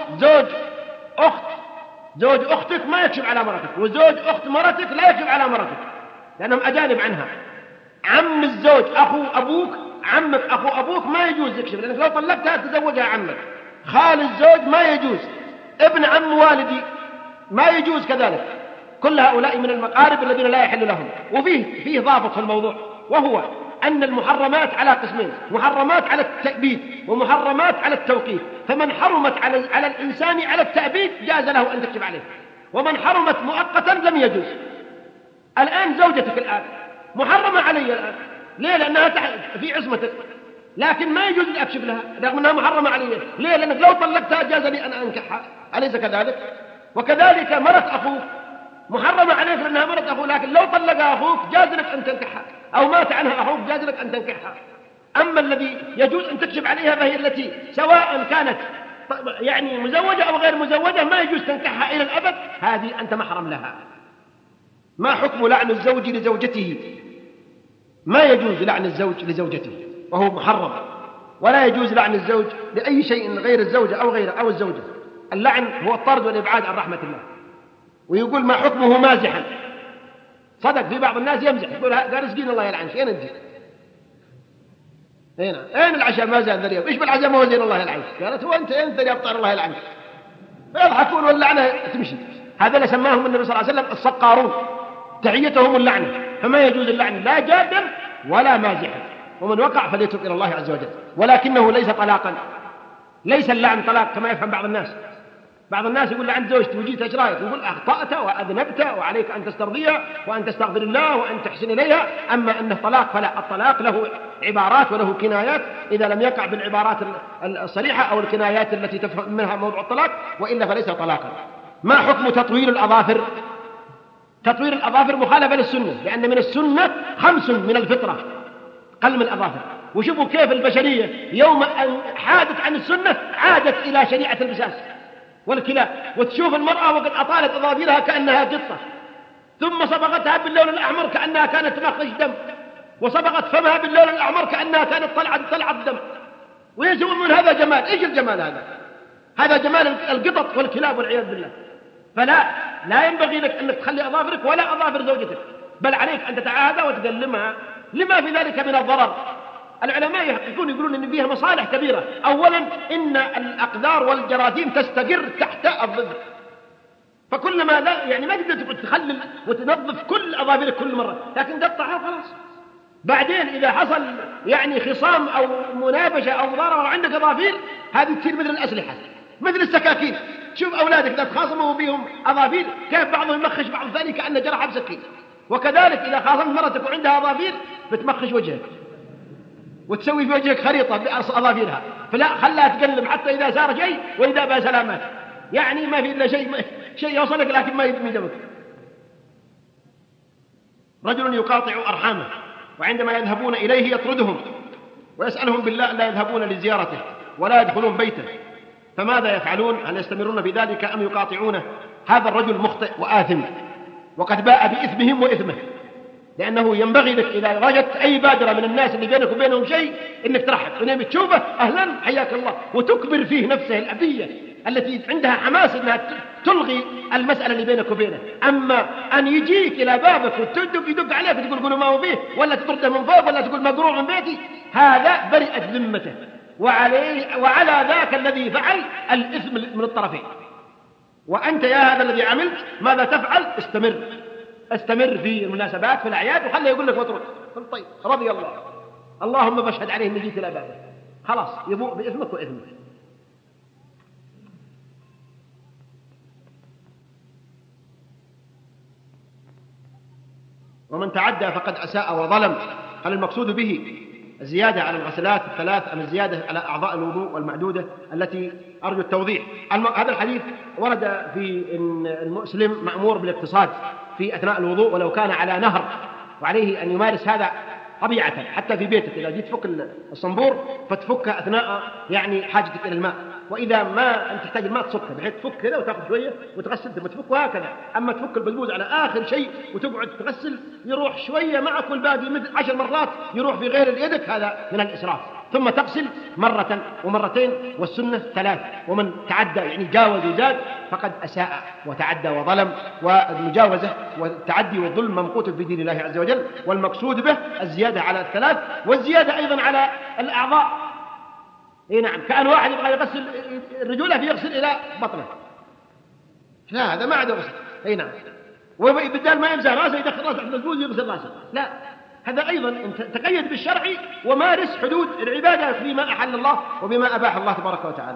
زوج أختك ما يكشف على مرتك، وزوج أخت مرتك لا يكشف على مرتك لأنهم أجانب عنها. عم الزوج أخو أبوك، عمك أخو أبوك ما يجوز يكشف، لأنك لو طلقتها تزوجها عمك. خال الزوج ما يجوز، ابن عم والدي ما يجوز كذلك. كل هؤلاء من المقارب الذين لا يحل لهم. وفيه ضابط في الموضوع، وهو أن المحرمات على قسمين: محرمات على التأبيد ومحرمات على التوقيف. فمن حرمت على الإنسان على التأبيد جاز له أن تكشف عليه، ومن حرمت مؤقتا لم يجوز. الآن زوجتك الآن محرمة علي الآن، ليه؟ لأنها في عصمتك، لكن ما يجوز لي أكشف لها رغم أنها محرمة علي. ليه؟ لأنك لو طلقتها جاز لي أن أنكحها، أليس كذلك؟ وكذلك مرت أخوك محرمة عليك لأنها مرت أخوك، لكن لو طلقها أخوك جاز لك أن تنكحها، أو مات عنها أخوك جاز لك أن تنكحها. أما الذي يجوز أن تكشف عليها فهي التي سواء كانت يعني مزوجة أو غير مزوجة ما يجوز تنكحها إلى الأبد، هذه أنت محرم لها. ما حكم لعن الزوج لزوجته؟ ما يجوز لعن الزوج لزوجته وهو محرم، ولا يجوز لعن الزوج لأي شيء غير الزوجة أو غيره أو الزوجة. اللعن هو الطرد والإبعاد عن رحمة الله. ويقول ما حكمه مازحا؟ صدق، في بعض الناس يمزح يقول قال رزقين الله يلعن. فين انت؟ اين العشاء ما زال ذريب؟ ايش بالعشاء ما هو زين الله يلعن؟ قالت هو انت انت يا ابطال الله يلعنك. فيضحكون واللعنه تمشي. هذا اللي سماهم النبي صلى الله عليه وسلم الصقارون، تحيتهم اللعنه. فما يجوز اللعن لا جادا ولا مازحا، ومن وقع فليتوب إلى الله عز وجل. ولكنه ليس طلاقا، ليس اللعن طلاق كما يفهم بعض الناس. بعض الناس يقول عند زوجتي وجيت أشرايك يقول أخطأت وأذنبت وعليك أن تسترضيها وأن تستغفر الله وأن تحسن إليها. أما أنه طلاق فلا، الطلاق له عبارات وله كنايات إذا لم يقع بالعبارات الصريحة أو الكنايات التي تفهم منها موضوع الطلاق، وإلا فليس طلاقا. ما حكم تطويل الأظافر؟ تطويل الأظافر مخالفة للسنة، لأن من السنة 5 من الفطرة قلم الأظافر. وشوفوا كيف البشرية يوم أن حادت عن السنة عادت إلى شريعة البساس والكلاب، وتشوف المرأة وقد أطالت أظافرها كأنها قطة، ثم صبغتها باللون الأحمر كأنها كانت تمخرج دم، وصبغت فمها باللون الأحمر كأنها كانت طلعت دم، ويزعمون من هذا جمال. إيش الجمال هذا؟ هذا جمال القطط والكلاب والعياذ بالله. لا ينبغي لك أنك تخلي أظافرك ولا أظافر زوجتك، بل عليك أن تتعاهدها وتقلمها لما في ذلك من الضرر. العلماء يحققون يقولون إن فيها مصالح كبيرة. أولا إن الأقدار والجراثيم تستقر تحت الظفر، فكلما ما تقدر تخلل وتنظف كل أظافرك كل مرة، لكن قطعها خلاص. بعدين إذا حصل خصام أو منابشة أو مضاربة عندك أظافير، هذه تصير مثل الأسلحة مثل السكاكين. شوف أولادك إذا تخاصموا بهم أظافير كيف بعضهم يمخش بعض ثاني كأنه جرحه بسكين. وكذلك إذا خاصمت مرتك وعندها أظافير بتمخش وجهك وتسوي في وجهك خريطة بأظافيرها، فلا خلها تقلم حتى إذا صار شيء وإذا بها سلامات. ما في إلا شيء يوصلك لكن ما يدمك. رجل يقاطع أرحامه، وعندما يذهبون إليه يطردهم ويسألهم بالله ألا يذهبون لزيارته ولا يدخلون بيته، فماذا يفعلون؟ هل يستمرون بذلك أم يقاطعونه؟ هذا الرجل مخطئ وآثم، وقد باء بإثمهم وإثمه، لأنه ينبغي لك إذا وجدت أي بادرة من الناس اللي بينك وبينهم شيء إنك ترحب ونمت تشوفه أهلا حياك الله، وتكبر فيه نفسه الأبية التي عندها حماس إنها تلغي المسألة اللي بينك وبينه. أما أن يجيك إلى بابك ويدق عليك وتقول قولوا ما هو فيه، ولا تطرده من فوق، ولا تقول مقروع من بيتي، هذا برئت ذمته، وعلى ذاك الذي فعل الإثم من الطرفين. وأنت يا هذا الذي عملت ماذا تفعل؟ استمر في المناسبات في الأعياد وخليه يقول لك مطرود. طيب رضي الله، اللهم بشهد عليه إن جيت إلى بابك، خلاص يبوء بإثمك وإثمك. ومن تعدى فقد أساء وظلم. هل المقصود به الزيادة على الغسلات الثلاث أم الزيادة على أعضاء الوضوء والمعدودة التي أرجو التوضيح؟ هذا الحديث ورد في إن المسلم مأمور بالاقتصاد في أثناء الوضوء ولو كان على نهر، وعليه أن يمارس هذا طبيعة حتى في بيتك. إذا جيت تفك الصنبور فتفكه أثناء حاجتك إلى الماء، وإذا ما أنت تحتاج الماء تصكه بحيث تفك كذا وتأخذ شوية وتغسل ثم تفكه هكذا. أما تفك البزبوز على آخر شيء وتقعد تغسل يروح شوية معك والباقي مثل 10 مرات يروح في غير يدك، هذا من الإسراف. ثم تغسل مرة ومرتين، والسنة 3. ومن تعدى جاوز وزاد فقد أساء وتعدى وظلم، والمجاوزة والتعدي والظلم ممقوت في دين الله عز وجل، والمقصود به الزيادة على 3 والزيادة أيضا على الأعضاء. نعم، كأن واحد يبغى يغسل الرجولة فيغسل إلى بطنه، لا هذا ما عاد غسل. نعم، وبدال ما يمسح راسه يدخل راسه في البزبوز يغسل راسه، لا، هذا أيضا تقيد بالشرع ومارس حدود العبادة فيما أحل الله وبما أباح الله تبارك وتعالى.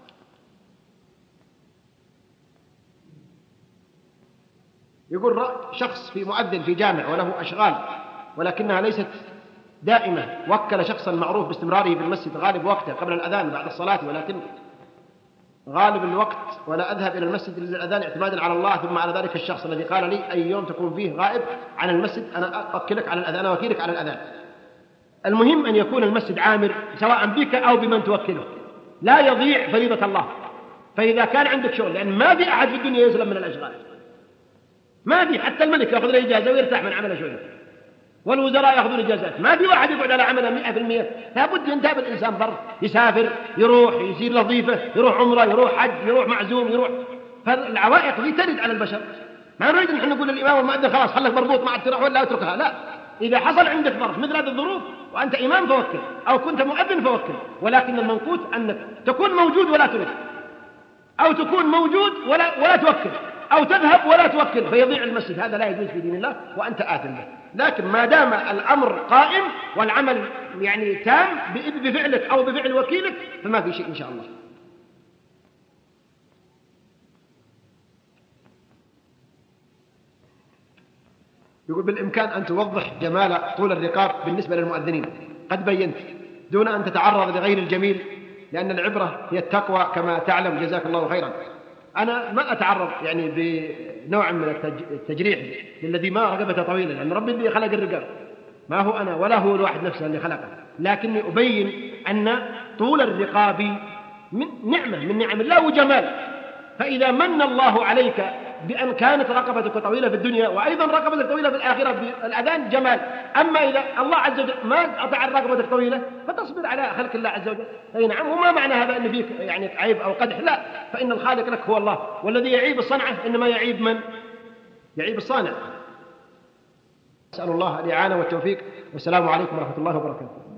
يقول شخص في مؤذن في جامع وله أشغال ولكنها ليست دائمة، وكل شخصا معروف باستمراره في المسجد غالب وقته قبل الأذان بعد الصلاة، ولكن غالب الوقت ولا أذهب إلى المسجد للأذان اعتمادا على الله، ثم على ذلك الشخص الذي قال لي أي يوم تكون فيه غائب عن المسجد أنا أوكلك على الأذان، وكيلك على الأذان. المهم أن يكون المسجد عامر سواء بك أو بمن توكله، لا يضيع فريضة الله. فإذا كان عندك شغل، لأن ما في أحد في الدنيا يسلم من الأشغال، ما في، حتى الملك يأخذ له إجازة ويرتاح من عمله شوية، والوزراء يأخذون إجازات، ما في واحد يقعد على عمله 100%. لابد ينتهي الإنسان ظرف، يسافر، يروح يصير وظيفة، يروح عمره، يروح حج، يروح معزوم، يروح. فالعوائق دي ترد على البشر. ما نريد أن نقول للإمام والمؤذن خلاص خلك مربوط مع التراح ولا اتركها، لا. إذا حصل عندك ظرف مثل هذه الظروف وأنت إمام فوكل، أو كنت مؤذن فوكل، ولكن المنقوط أنك تكون موجود ولا ترد، أو تكون موجود ولا توكل، أو تذهب ولا توكل فيضيع المسجد، هذا لا يجوز في دين الله وأنت آثم به. لكن ما دام الأمر قائم والعمل يعني تام بفعلك أو بفعل وكيلك فما في شيء إن شاء الله. يقول بالإمكان أن توضح جمال طول الرقاب بالنسبة للمؤذنين، قد بينت دون أن تتعرض لغير الجميل، لأن العبرة هي التقوى كما تعلم جزاك الله خيرا. أنا ما أتعرض يعني بنوع من التجريح للذي ما رقبته طويلة، لأن ربي اللي خلق الرقاب، ما هو أنا ولا هو الواحد نفسه اللي خلقه، لكني أبين أن طول الرقاب من نعمة من نعم الله وجمال. فإذا من الله عليك بأن كانت رقبتك طويلة في الدنيا وأيضا رقبتك طويلة في الآخرة بالأذان جمال. أما إذا الله عز وجل ما أطع رقبتك طويلة فتصبر على خلق الله عز وجل. أي نعم، وما معنى هذا أن فيك يعني عيب أو قدح، لا، فإن الخالق لك هو الله، والذي يعيب الصنعة إنما يعيب من؟ يعيب الصانع. أسأل الله الإعانة والتوفيق، والسلام عليكم ورحمة الله وبركاته.